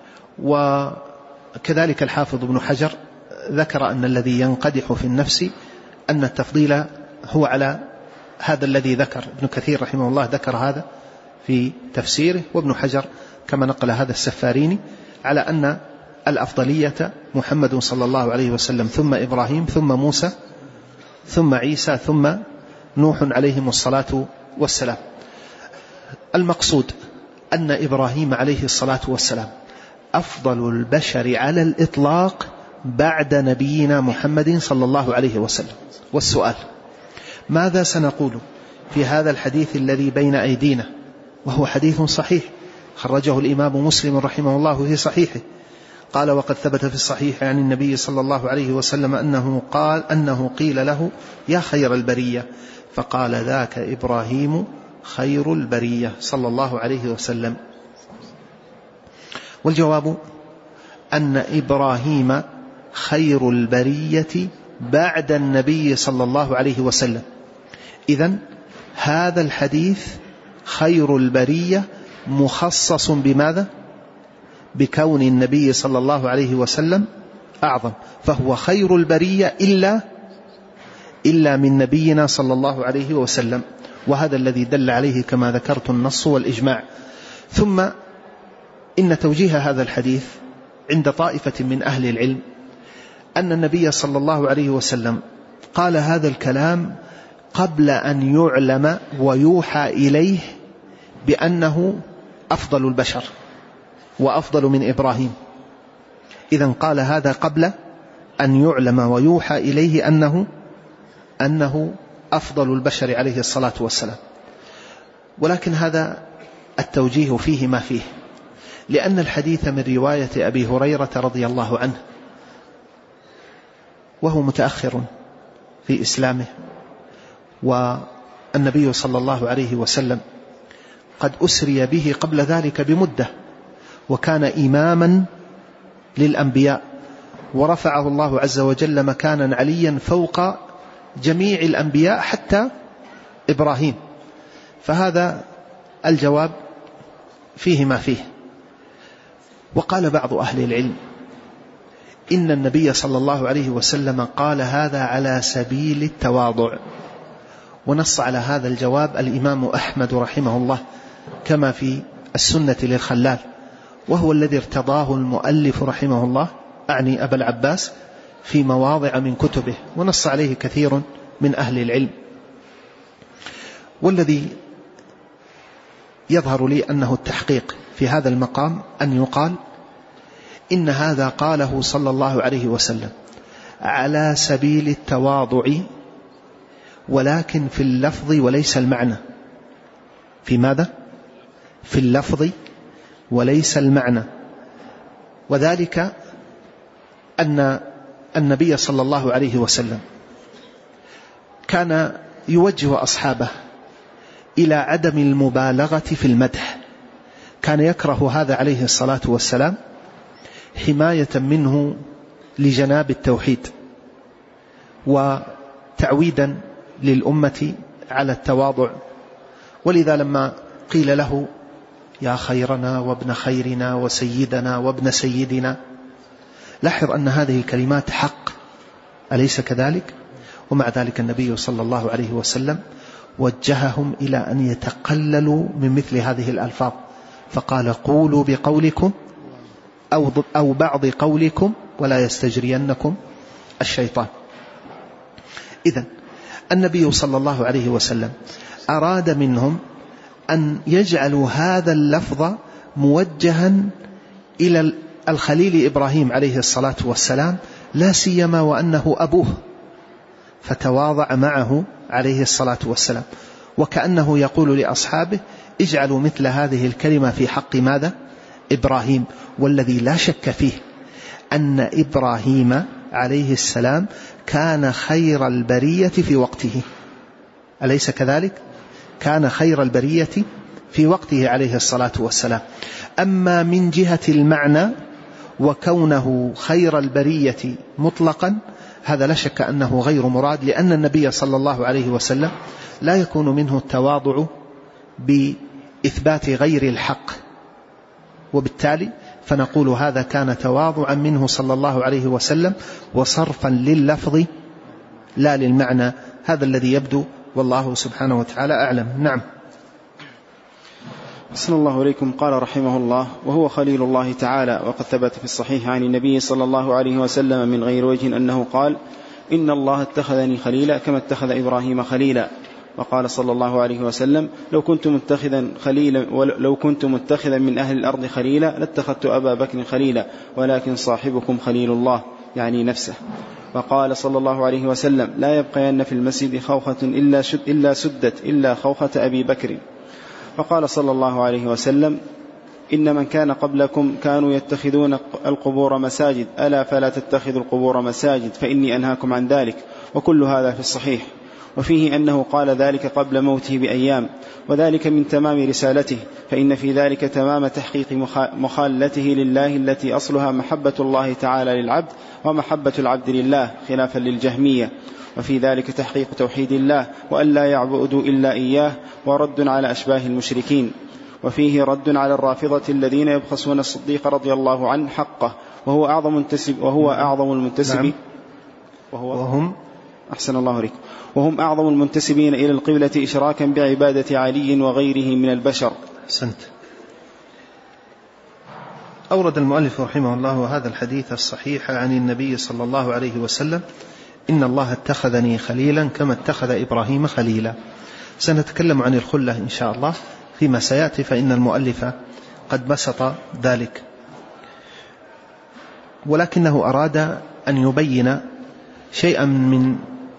وكذلك الحافظ ابن حجر ذكر أن الذي ينقدح في النفس أن التفضيل هو على هذا الذي ذكر. ابن كثير رحمه الله ذكر هذا في تفسيره، وابن حجر كما نقل هذا السفاريني على أن الأفضلية محمد صلى الله عليه وسلم ثم إبراهيم ثم موسى ثم عيسى ثم نوح عليهم الصلاة والسلام. المقصود أن إبراهيم عليه الصلاة والسلام أفضل البشر على الإطلاق بعد نبينا محمد صلى الله عليه وسلم. والسؤال: ماذا سنقول في هذا الحديث الذي بين أيدينا، وهو حديث صحيح خرجه الإمام مسلم رحمه الله في صحيحه، قال: وقد ثبت في الصحيح عن النبي صلى الله عليه وسلم أنه قيل له: يا خير البرية، فقال: ذاك إبراهيم خير البرية صلى الله عليه وسلم. والجواب أن إبراهيم خير البرية بعد النبي صلى الله عليه وسلم. إذن هذا الحديث خير البرية مخصص بماذا؟ بكون النبي صلى الله عليه وسلم أعظم، فهو خير البرية إلا من نبينا صلى الله عليه وسلم، وهذا الذي دل عليه كما ذكرت النص والإجماع. ثم إن توجيه هذا الحديث عند طائفة من أهل العلم أن النبي صلى الله عليه وسلم قال هذا الكلام قبل أن يعلم ويوحى إليه بأنه أفضل البشر وأفضل من إبراهيم. إذن قال هذا قبل أن يعلم ويوحى إليه أنه أفضل البشر عليه الصلاة والسلام. ولكن هذا التوجيه فيه ما فيه، لأن الحديث من رواية أبي هريرة رضي الله عنه، وهو متأخر في إسلامه، والنبي صلى الله عليه وسلم قد أسري به قبل ذلك بمدة، وكان إماما للأنبياء، ورفعه الله عز وجل مكانا عليا فوق جميع الأنبياء حتى إبراهيم. فهذا الجواب فيه ما فيه. وقال بعض أهل العلم إن النبي صلى الله عليه وسلم قال هذا على سبيل التواضع، ونص على هذا الجواب الإمام أحمد رحمه الله كما في السنة للخلال، وهو الذي ارتضاه المؤلف رحمه الله، أعني أبا العباس، في مواضع من كتبه، ونص عليه كثير من أهل العلم. والذي يظهر لي أنه التحقيق في هذا المقام أن يقال إن هذا قاله صلى الله عليه وسلم على سبيل التواضع، ولكن في اللفظ وليس المعنى. في ماذا؟ في اللفظ وليس المعنى. وذلك أن النبي صلى الله عليه وسلم كان يوجه أصحابه إلى عدم المبالغة في المدح، كان يكره هذا عليه الصلاة والسلام حماية منه لجناب التوحيد، وتعويدا للأمة على التواضع. ولذا لما قيل له يا خيرنا وابن خيرنا وسيدنا وابن سيدنا، لاحظ أن هذه الكلمات حق، أليس كذلك؟ ومع ذلك النبي صلى الله عليه وسلم وجههم إلى أن يتقللوا من مثل هذه الألفاظ، فقال قولوا بقولكم أو بعض قولكم ولا يستجرينكم الشيطان. إذن النبي صلى الله عليه وسلم أراد منهم أن يجعلوا هذا اللفظ موجها إلى الخليل إبراهيم عليه الصلاة والسلام، لا سيما وأنه أبوه، فتواضع معه عليه الصلاة والسلام، وكأنه يقول لأصحابه اجعلوا مثل هذه الكلمة في حق ماذا؟ إبراهيم. والذي لا شك فيه أن إبراهيم عليه السلام كان خير البرية في وقته، أليس كذلك؟ كان خير البرية في وقته عليه الصلاة والسلام. أما من جهة المعنى وكونه خير البرية مطلقا، هذا لا شك أنه غير مراد، لأن النبي صلى الله عليه وسلم لا يكون منه التواضع بإثبات غير الحق، وبالتالي فنقول هذا كان تواضعا منه صلى الله عليه وسلم وصرفا لللفظ لا للمعنى. هذا الذي يبدو، والله سبحانه وتعالى أعلم. نعم. أحسن الله إليكم. قال رحمه الله: وهو خليل الله تعالى. وقد ثبت في الصحيح عن النبي صلى الله عليه وسلم من غير وجه أنه قال: إن الله اتخذني خليلا كما اتخذ إبراهيم خليلا. وقال صلى الله عليه وسلم: لو كنت متخذا من أهل الأرض خليلا لاتخذت أبا بكر خليلا، ولكن صاحبكم خليل الله، يعني نفسه. وقال صلى الله عليه وسلم: لا يبقين في المسجد خوخة إلا سدت إلا خوخة أبي بكر. وقال صلى الله عليه وسلم: إن من كان قبلكم كانوا يتخذون القبور مساجد، ألا فلا تتخذوا القبور مساجد فإني أنهاكم عن ذلك. وكل هذا في الصحيح. وفيه أنه قال ذلك قبل موته بأيام، وذلك من تمام رسالته، فإن في ذلك تمام تحقيق مخالته لله التي أصلها محبة الله تعالى للعبد ومحبة العبد لله، خلافا للجهمية. وفي ذلك تحقيق توحيد الله وأن لا يعبدوا إلا إياه، ورد على أشباه المشركين. وفيه رد على الرافضة الذين يبخسون الصديق رضي الله عنه حقه، وهو أعظم المنتسب وهم أعظم المنتسبين إلى القبلة إشراكا بعبادة علي وغيره من البشر. أحسنت. أورد المؤلف رحمه الله هذا الحديث الصحيح عن النبي صلى الله عليه وسلم: إن الله اتخذني خليلا كما اتخذ إبراهيم خليلا. سنتكلم عن الخلة إن شاء الله فيما سيأتي، فإن المؤلف قد بسط ذلك، ولكنه أراد أن يبين شيئا من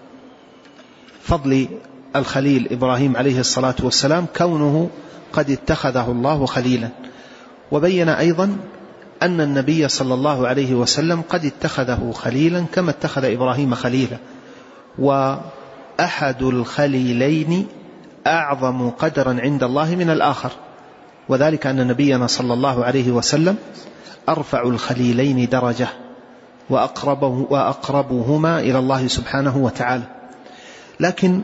فضل الخليل إبراهيم عليه الصلاة والسلام، كونه قد اتخذه الله خليلا. وبين أيضا أن النبي صلى الله عليه وسلم قد اتخذه خليلا كما اتخذ إبراهيم خليلا، وأحد الخليلين أعظم قدرا عند الله من الآخر، وذلك أن نبينا صلى الله عليه وسلم أرفع الخليلين درجة وأقربهما إلى الله سبحانه وتعالى. لكن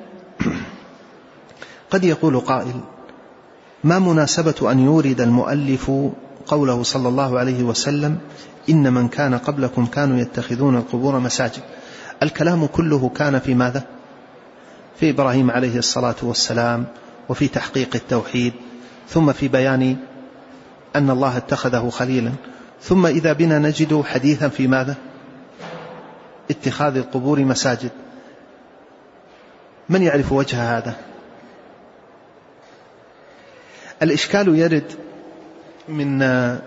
قد يقول قائل: ما مناسبة أن يورد المؤلف قوله صلى الله عليه وسلم: إن من كان قبلكم كانوا يتخذون القبور مساجد؟ الكلام كله كان في ماذا؟ في إبراهيم عليه الصلاة والسلام، وفي تحقيق التوحيد، ثم في بيان أن الله اتخذه خليلا، ثم إذا بنا نجد حديثا في ماذا؟ اتخاذ القبور مساجد. من يعرف وجه هذا؟ الإشكال يرد من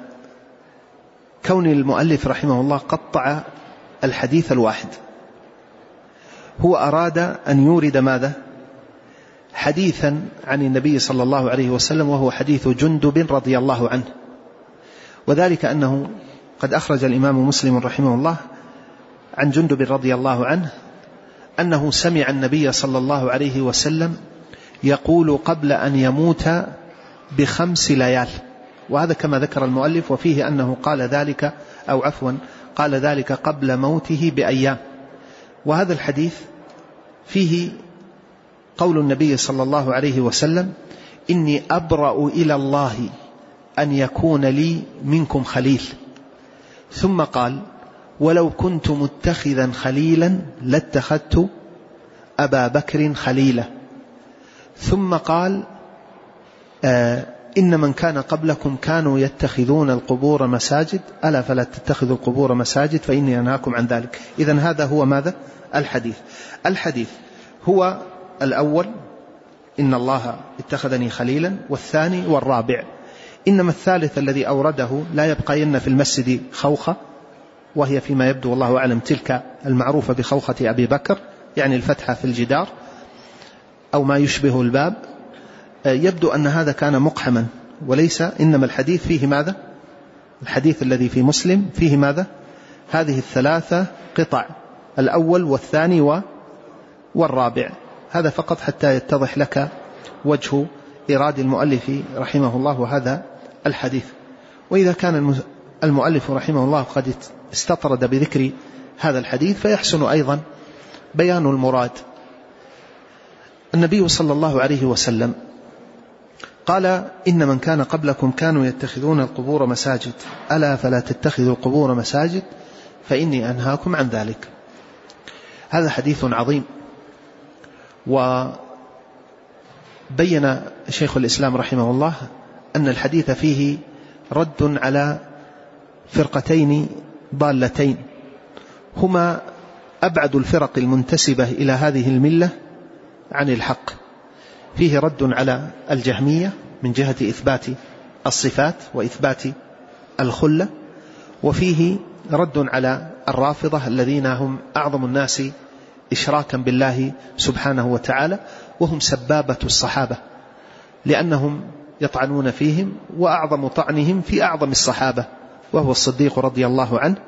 كون المؤلف رحمه الله قطع الحديث الواحد. هو أراد أن يورد ماذا؟ حديثا عن النبي صلى الله عليه وسلم، وهو حديث جندب رضي الله عنه، وذلك أنه قد أخرج الإمام مسلم رحمه الله عن جندب رضي الله عنه أنه سمع النبي صلى الله عليه وسلم يقول قبل أن يموت ب5 ليال، وهذا كما ذكر المؤلف، وفيه أنه قال ذلك قال ذلك قبل موته بأيام. وهذا الحديث فيه قول النبي صلى الله عليه وسلم: إني أبرأ إلى الله أن يكون لي منكم خليل. ثم قال: ولو كنت متخذا خليلا لاتخذت أبا بكر خليلا. ثم قال: إن من كان قبلكم كانوا يتخذون القبور مساجد، ألا فلا تتخذوا القبور مساجد فإني أنهاكم عن ذلك. إذن هذا هو ماذا؟ الحديث هو الأول: إن الله اتخذني خليلا، والثاني والرابع. إنما الثالث الذي أورده: لا يبقين في المسجد خوخة، وهي فيما يبدو والله أعلم تلك المعروفة بخوخة أبي بكر، يعني الفتحة في الجدار أو ما يشبه الباب. يبدو أن هذا كان مقحما وليس، إنما الحديث فيه ماذا؟ الحديث الذي في مسلم فيه ماذا؟ هذه الثلاثة قطع، الأول والثاني والرابع. هذا فقط حتى يتضح لك وجه إرادة المؤلف رحمه الله هذا الحديث. وإذا كان المؤلف رحمه الله قد استطرد بذكر هذا الحديث فيحسن أيضا بيان المراد. النبي صلى الله عليه وسلم قال: إن من كان قبلكم كانوا يتخذون القبور مساجد، ألا فلا تتخذوا القبور مساجد فإني أنهاكم عن ذلك. هذا حديث عظيم، وبين شيخ الإسلام رحمه الله أن الحديث فيه رد على فرقتين ضالتين هما أبعد الفرق المنتسبة إلى هذه الملة عن الحق. فيه رد على الجهمية من جهة إثبات الصفات وإثبات الخلة، وفيه رد على الرافضة الذين هم أعظم الناس إشراكا بالله سبحانه وتعالى، وهم سبابة الصحابة لأنهم يطعنون فيهم، وأعظم طعنهم في أعظم الصحابة وهو الصديق رضي الله عنه،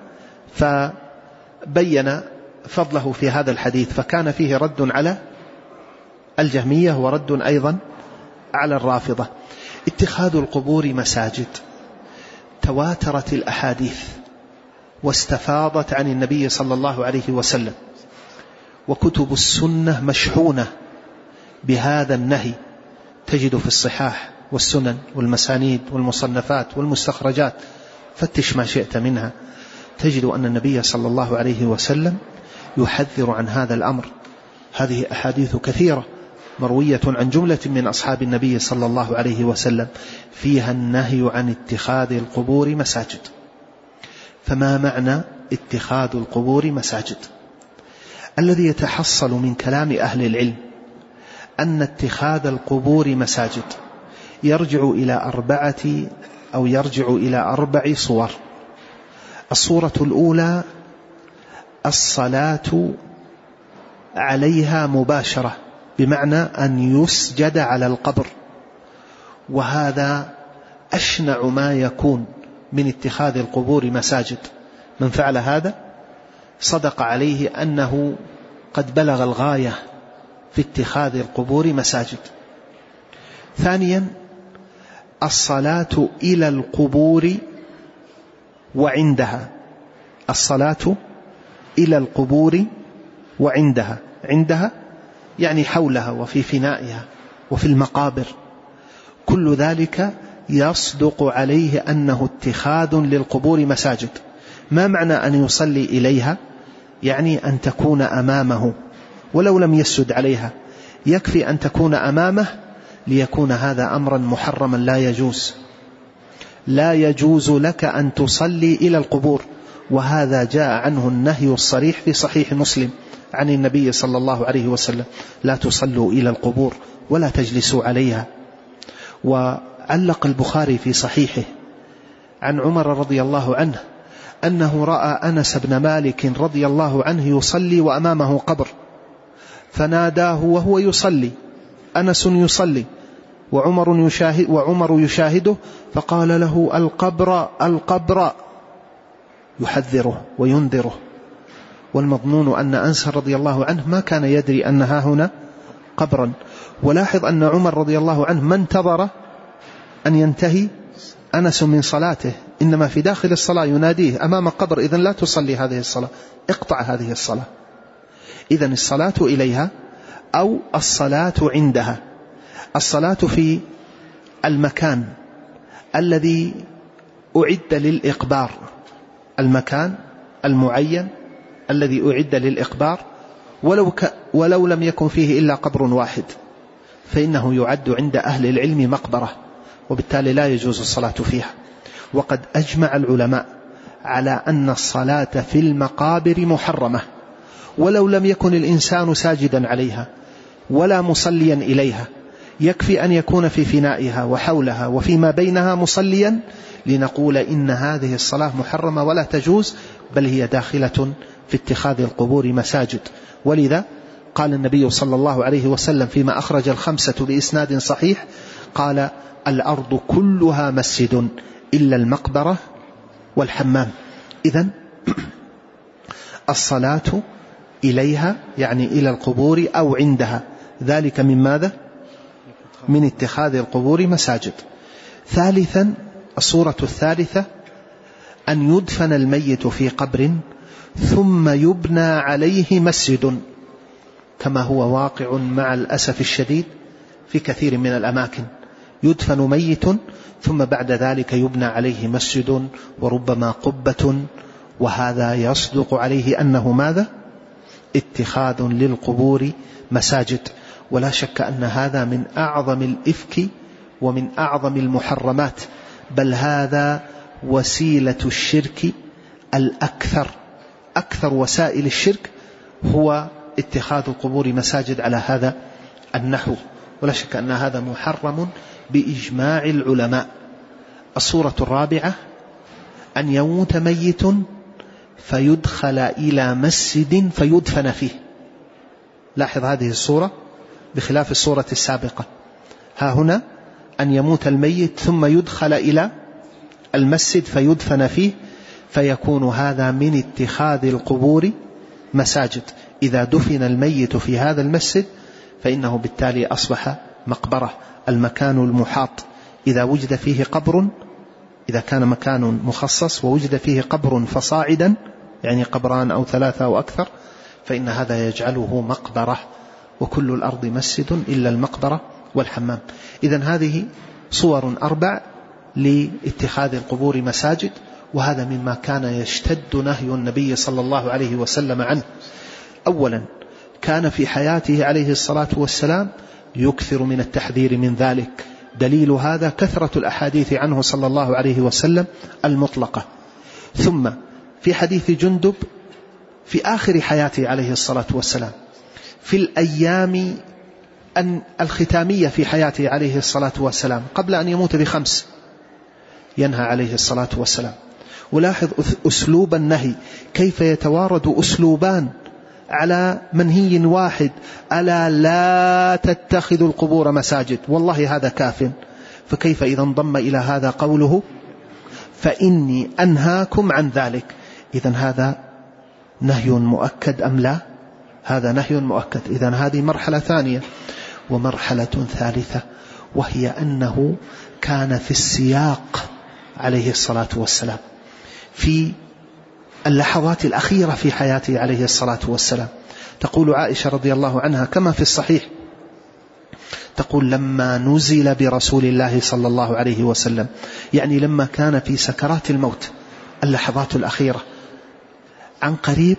فبين فضله في هذا الحديث. فكان فيه رد على الجهمية ورد أيضا على الرافضة. اتخاذ القبور مساجد، تواترت الأحاديث واستفاضت عن النبي صلى الله عليه وسلم، وكتب السنة مشحونة بهذا النهي، تجد في الصحاح والسنن والمسانيد والمصنفات والمستخرجات، فتش ما شئت منها، تجد أن النبي صلى الله عليه وسلم يحذر عن هذا الأمر. هذه أحاديث كثيرة مروية عن جملة من أصحاب النبي صلى الله عليه وسلم فيها النهي عن اتخاذ القبور مساجد. فما معنى اتخاذ القبور مساجد؟ الذي يتحصل من كلام أهل العلم أن اتخاذ القبور مساجد يرجع إلى 4 صور. الصورة الأولى الصلاة عليها مباشرة، بمعنى أن يسجد على القبر، وهذا أشنع ما يكون من اتخاذ القبور مساجد. من فعل هذا صدق عليه أنه قد بلغ الغاية في اتخاذ القبور مساجد. ثانيا الصلاة إلى القبور وعندها، الصلاة إلى القبور وعندها، عندها يعني حولها وفي فنائها وفي المقابر، كل ذلك يصدق عليه أنه اتخاذ للقبور مساجد. ما معنى أن يصلي إليها؟ يعني أن تكون أمامه ولو لم يسجد عليها، يكفي أن تكون أمامه ليكون هذا أمرا محرما لا يجوز. لا يجوز لك أن تصلي إلى القبور، وهذا جاء عنه النهي الصريح في صحيح مسلم عن النبي صلى الله عليه وسلم: لا تصلوا إلى القبور ولا تجلسوا عليها. وعلق البخاري في صحيحه عن عمر رضي الله عنه أنه رأى أنس بن مالك رضي الله عنه يصلي وأمامه قبر، فناداه وهو يصلي، أنس يصلي وعمر يشاهده، فقال له: القبر القبر، يحذره وينذره. والمضمون أن أنس رضي الله عنه ما كان يدري أنها هنا قبرا. ولاحظ أن عمر رضي الله عنه ما انتظر أن ينتهي أنس من صلاته، إنما في داخل الصلاة يناديه: أمام قبر، إذن لا تصلي هذه الصلاة، اقطع هذه الصلاة. إذن الصلاة إليها أو الصلاة عندها. الصلاة في المكان الذي أعد للإقبار، المكان المعين الذي أعد للإقبار، ولو لم يكن فيه إلا قبر واحد فإنه يعد عند أهل العلم مقبرة، وبالتالي لا يجوز الصلاة فيها. وقد أجمع العلماء على أن الصلاة في المقابر محرمة، ولو لم يكن الإنسان ساجدا عليها ولا مصليا إليها، يكفي أن يكون في فنائها وحولها وفيما بينها مصليا لنقول إن هذه الصلاة محرمة ولا تجوز، بل هي داخلة في اتخاذ القبور مساجد. ولذا قال النبي صلى الله عليه وسلم فيما أخرج الخمسة بإسناد صحيح، قال: الأرض كلها مسجد إلا المقبرة والحمام. إذن الصلاة إليها يعني إلى القبور أو عندها، ذلك من ماذا؟ من اتخاذ القبور مساجد. ثالثا، الصورة الثالثة أن يدفن الميت في قبر ثم يبنى عليه مسجد، كما هو واقع مع الأسف الشديد في كثير من الأماكن، يدفن ميت ثم بعد ذلك يبنى عليه مسجد وربما قبة، وهذا يصدق عليه أنه ماذا؟ اتخاذ للقبور مساجد. ولا شك أن هذا من أعظم الإفك ومن أعظم المحرمات، بل هذا وسيلة الشرك الأكثر. أكثر وسائل الشرك هو اتخاذ القبور مساجد على هذا النحو، ولا شك أن هذا محرم بإجماع العلماء. الصورة الرابعة أن يموت ميت فيدخل إلى مسجد فيدفن فيه. لاحظ هذه الصورة بخلاف الصورة السابقة. ها هنا أن يموت الميت ثم يدخل إلى المسجد فيدفن فيه، فيكون هذا من اتخاذ القبور مساجد. إذا دفن الميت في هذا المسجد فإنه بالتالي أصبح مقبرة. المكان المحاط إذا وجد فيه قبر، إذا كان مكان مخصص ووجد فيه قبر فصاعدا، يعني قبران أو 3 أو أكثر، فإن هذا يجعله مقبرة، وكل الأرض مسجد إلا المقبرة والحمام. إذن هذه صور 4 لاتخاذ القبور مساجد، وهذا مما كان يشتد نهي النبي صلى الله عليه وسلم عنه. أولا كان في حياته عليه الصلاة والسلام يكثر من التحذير من ذلك، دليل هذا كثرة الأحاديث عنه صلى الله عليه وسلم المطلقة. ثم في حديث جندب في آخر حياته عليه الصلاة والسلام، في الأيام الختامية في حياته عليه الصلاة والسلام قبل أن يموت ب5 ينهى عليه الصلاة والسلام. ولاحظ أسلوب النهي كيف يتوارد أسلوبان على منهي واحد: ألا لا تتخذوا القبور مساجد، والله هذا كاف، فكيف إذا انضم إلى هذا قوله فإني أنهاكم عن ذلك؟ إذن هذا نهي مؤكد أم لا؟ هذا نهي مؤكد. إذن هذه مرحلة ثانية. ومرحلة ثالثة وهي أنه كان في السياق عليه الصلاة والسلام في اللحظات الأخيرة في حياته عليه الصلاة والسلام. تقول عائشة رضي الله عنها كما في الصحيح، تقول: لما نزل برسول الله صلى الله عليه وسلم، يعني لما كان في سكرات الموت، اللحظات الأخيرة، عن قريب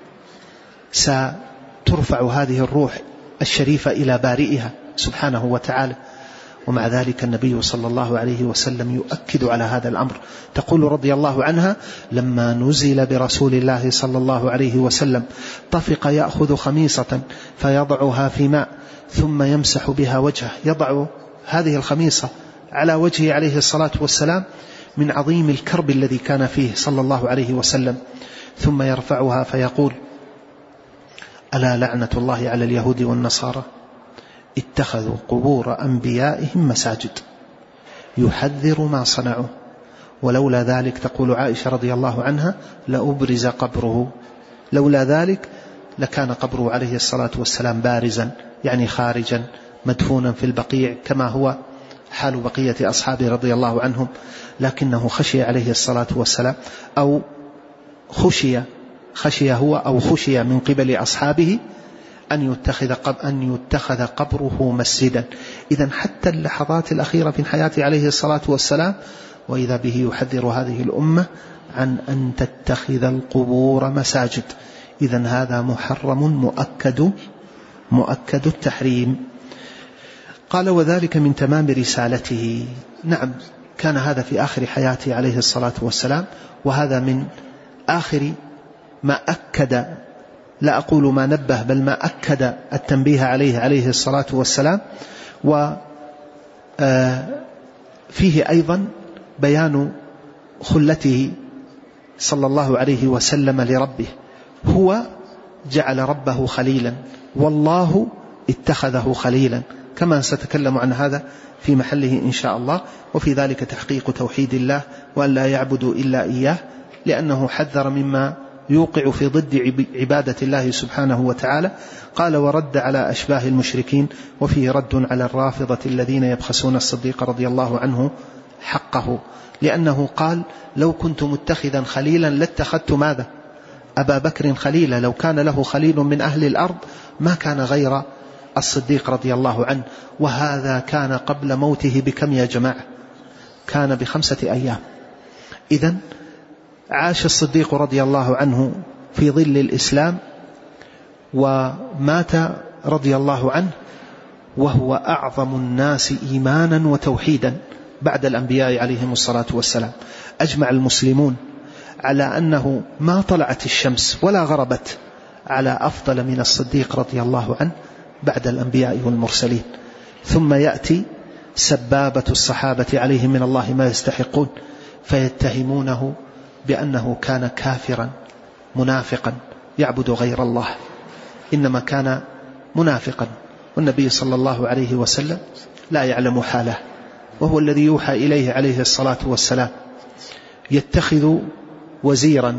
سترفع هذه الروح الشريفة إلى بارئها سبحانه وتعالى. ومع ذلك النبي صلى الله عليه وسلم يؤكد على هذا الأمر. تقول رضي الله عنها: لما نزل برسول الله صلى الله عليه وسلم طفق يأخذ خميصة فيضعها في ماء ثم يمسح بها وجهه، يضع هذه الخميصة على وجهه عليه الصلاة والسلام من عظيم الكرب الذي كان فيه صلى الله عليه وسلم، ثم يرفعها فيقول: ألا لعنة الله على اليهود والنصارى اتخذوا قبور أنبيائهم مساجد، يحذر ما صنعوا، ولولا ذلك، تقول عائشة رضي الله عنها، لأبرز قبره، لولا ذلك لكان قبره عليه الصلاة والسلام بارزا، يعني خارجا مدفونا في البقيع كما هو حال بقية أصحابه رضي الله عنهم، لكنه خشي عليه الصلاة والسلام، أو خشي هو أو خشي من قبل أصحابه أن يتخذ قبره مسجدا. إذن حتى اللحظات الأخيرة في حياته عليه الصلاة والسلام وإذا به يحذر هذه الأمة عن أن تتخذ القبور مساجد. إذن هذا محرم مؤكد التحريم. قال: وذلك من تمام رسالته. نعم، كان هذا في آخر حياته عليه الصلاة والسلام، وهذا من آخر ما أكد، لا أقول ما نبه، بل ما أكد التنبيه عليه الصلاة والسلام. وفيه أيضا بيان خلته صلى الله عليه وسلم لربه. هو جعل ربه خليلا، والله اتخذه خليلا، كما ستكلم عن هذا في محله إن شاء الله. وفي ذلك تحقيق توحيد الله وأن لا يعبدوا إلا إياه، لأنه حذر مما يوقع في ضد عبادة الله سبحانه وتعالى. قال ورد على أشباه المشركين، وفيه رد على الرافضة الذين يبخسون الصديق رضي الله عنه حقه، لأنه قال لو كنت متخذا خليلا لاتخذت ماذا؟ أبا بكر خليلا. لو كان له خليل من أهل الأرض ما كان غير الصديق رضي الله عنه، وهذا كان قبل موته بكم يا جماعة؟ كان ب5 أيام. إذن عاش الصديق رضي الله عنه في ظل الإسلام، ومات رضي الله عنه وهو أعظم الناس إيمانا وتوحيدا بعد الأنبياء عليهم الصلاة والسلام. أجمع المسلمون على أنه ما طلعت الشمس ولا غربت على أفضل من الصديق رضي الله عنه بعد الأنبياء والمرسلين. ثم يأتي سبابة الصحابة عليهم من الله ما يستحقون، فيتهمونه بأنه كان كافرا منافقا يعبد غير الله، إنما كان منافقا، والنبي صلى الله عليه وسلم لا يعلم حاله، وهو الذي يوحى إليه عليه الصلاة والسلام. يتخذ وزيرا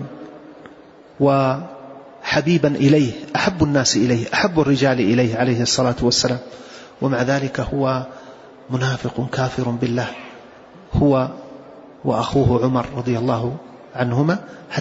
وحبيبا إليه، أحب الناس إليه، أحب الرجال إليه عليه الصلاة والسلام، ومع ذلك هو منافق كافر بالله، هو وأخوه عمر رضي الله عنهما،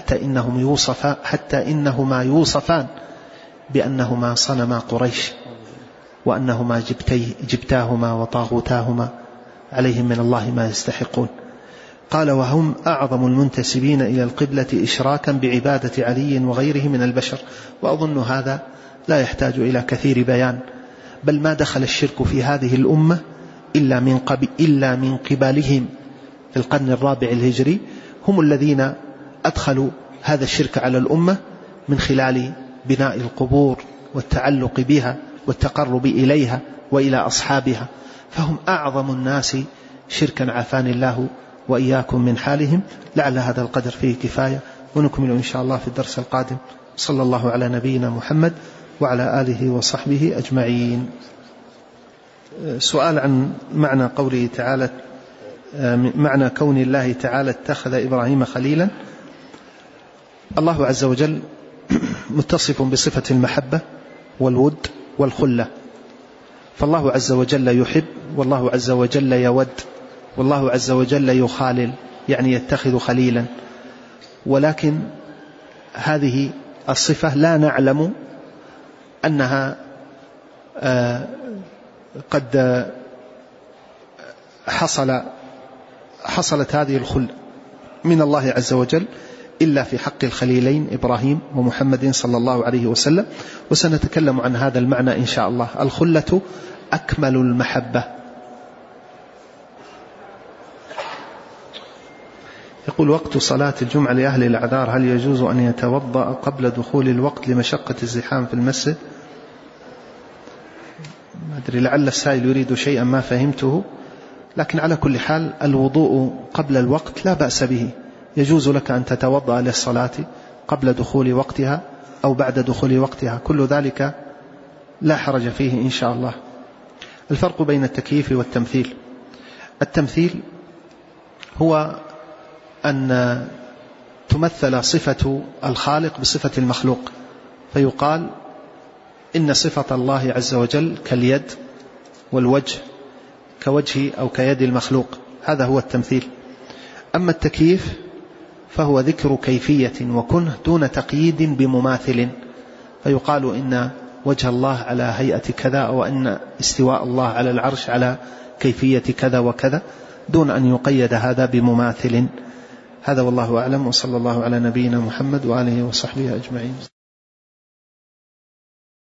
حتى إنهما يوصفان بأنهما صنما قريش، وأنهما جبتاهما وطاغوتاهما عليهم من الله ما يستحقون. قال وهم أعظم المنتسبين إلى القبلة إشراكا بعبادة علي وغيره من البشر. وأظن هذا لا يحتاج إلى كثير بيان، بل ما دخل الشرك في هذه الأمة إلا من قبلهم في القرن الرابع الهجري، هم الذين أدخلوا هذا الشرك على الأمة من خلال بناء القبور والتعلق بها والتقرب إليها وإلى أصحابها، فهم أعظم الناس شركا عافاني الله وإياكم من حالهم. لعل هذا القدر فيه كفاية، ونكمل إن شاء الله في الدرس القادم. صلى الله على نبينا محمد وعلى آله وصحبه أجمعين. سؤال عن معنى قوله تعالى، معنى كون الله تعالى اتخذ إبراهيم خليلا. الله عز وجل متصف بصفة المحبة والود والخلة، فالله عز وجل يحب، والله عز وجل يود، والله عز وجل يخالل، يعني يتخذ خليلا. ولكن هذه الصفة لا نعلم أنها قد حصلت هذه الخلة من الله عز وجل إلا في حق الخليلين إبراهيم ومحمد صلى الله عليه وسلم، وسنتكلم عن هذا المعنى إن شاء الله. الخلة أكمل المحبة. يقول وقت صلاة الجمعة لأهل الأعذار هل يجوز أن يتوضأ قبل دخول الوقت لمشقة الزحام في المسجد؟ ما أدري، لعل السائل يريد شيئا ما فهمته، لكن على كل حال الوضوء قبل الوقت لا بأس به، يجوز لك أن تتوضأ للصلاة قبل دخول وقتها أو بعد دخول وقتها، كل ذلك لا حرج فيه إن شاء الله. الفرق بين التكييف والتمثيل. التمثيل هو أن تمثل صفة الخالق بصفة المخلوق، فيقال إن صفة الله عز وجل كاليد والوجه كوجه أو كيد المخلوق، هذا هو التمثيل. أما التكييف فهو ذكر كيفية وكنه دون تقييد بمماثل، فيقال إن وجه الله على هيئة كذا، أو أن استواء الله على العرش على كيفية كذا وكذا، دون أن يقيد هذا بمماثل. هذا والله أعلم، وصلى الله على نبينا محمد وآله وصحبه أجمعين.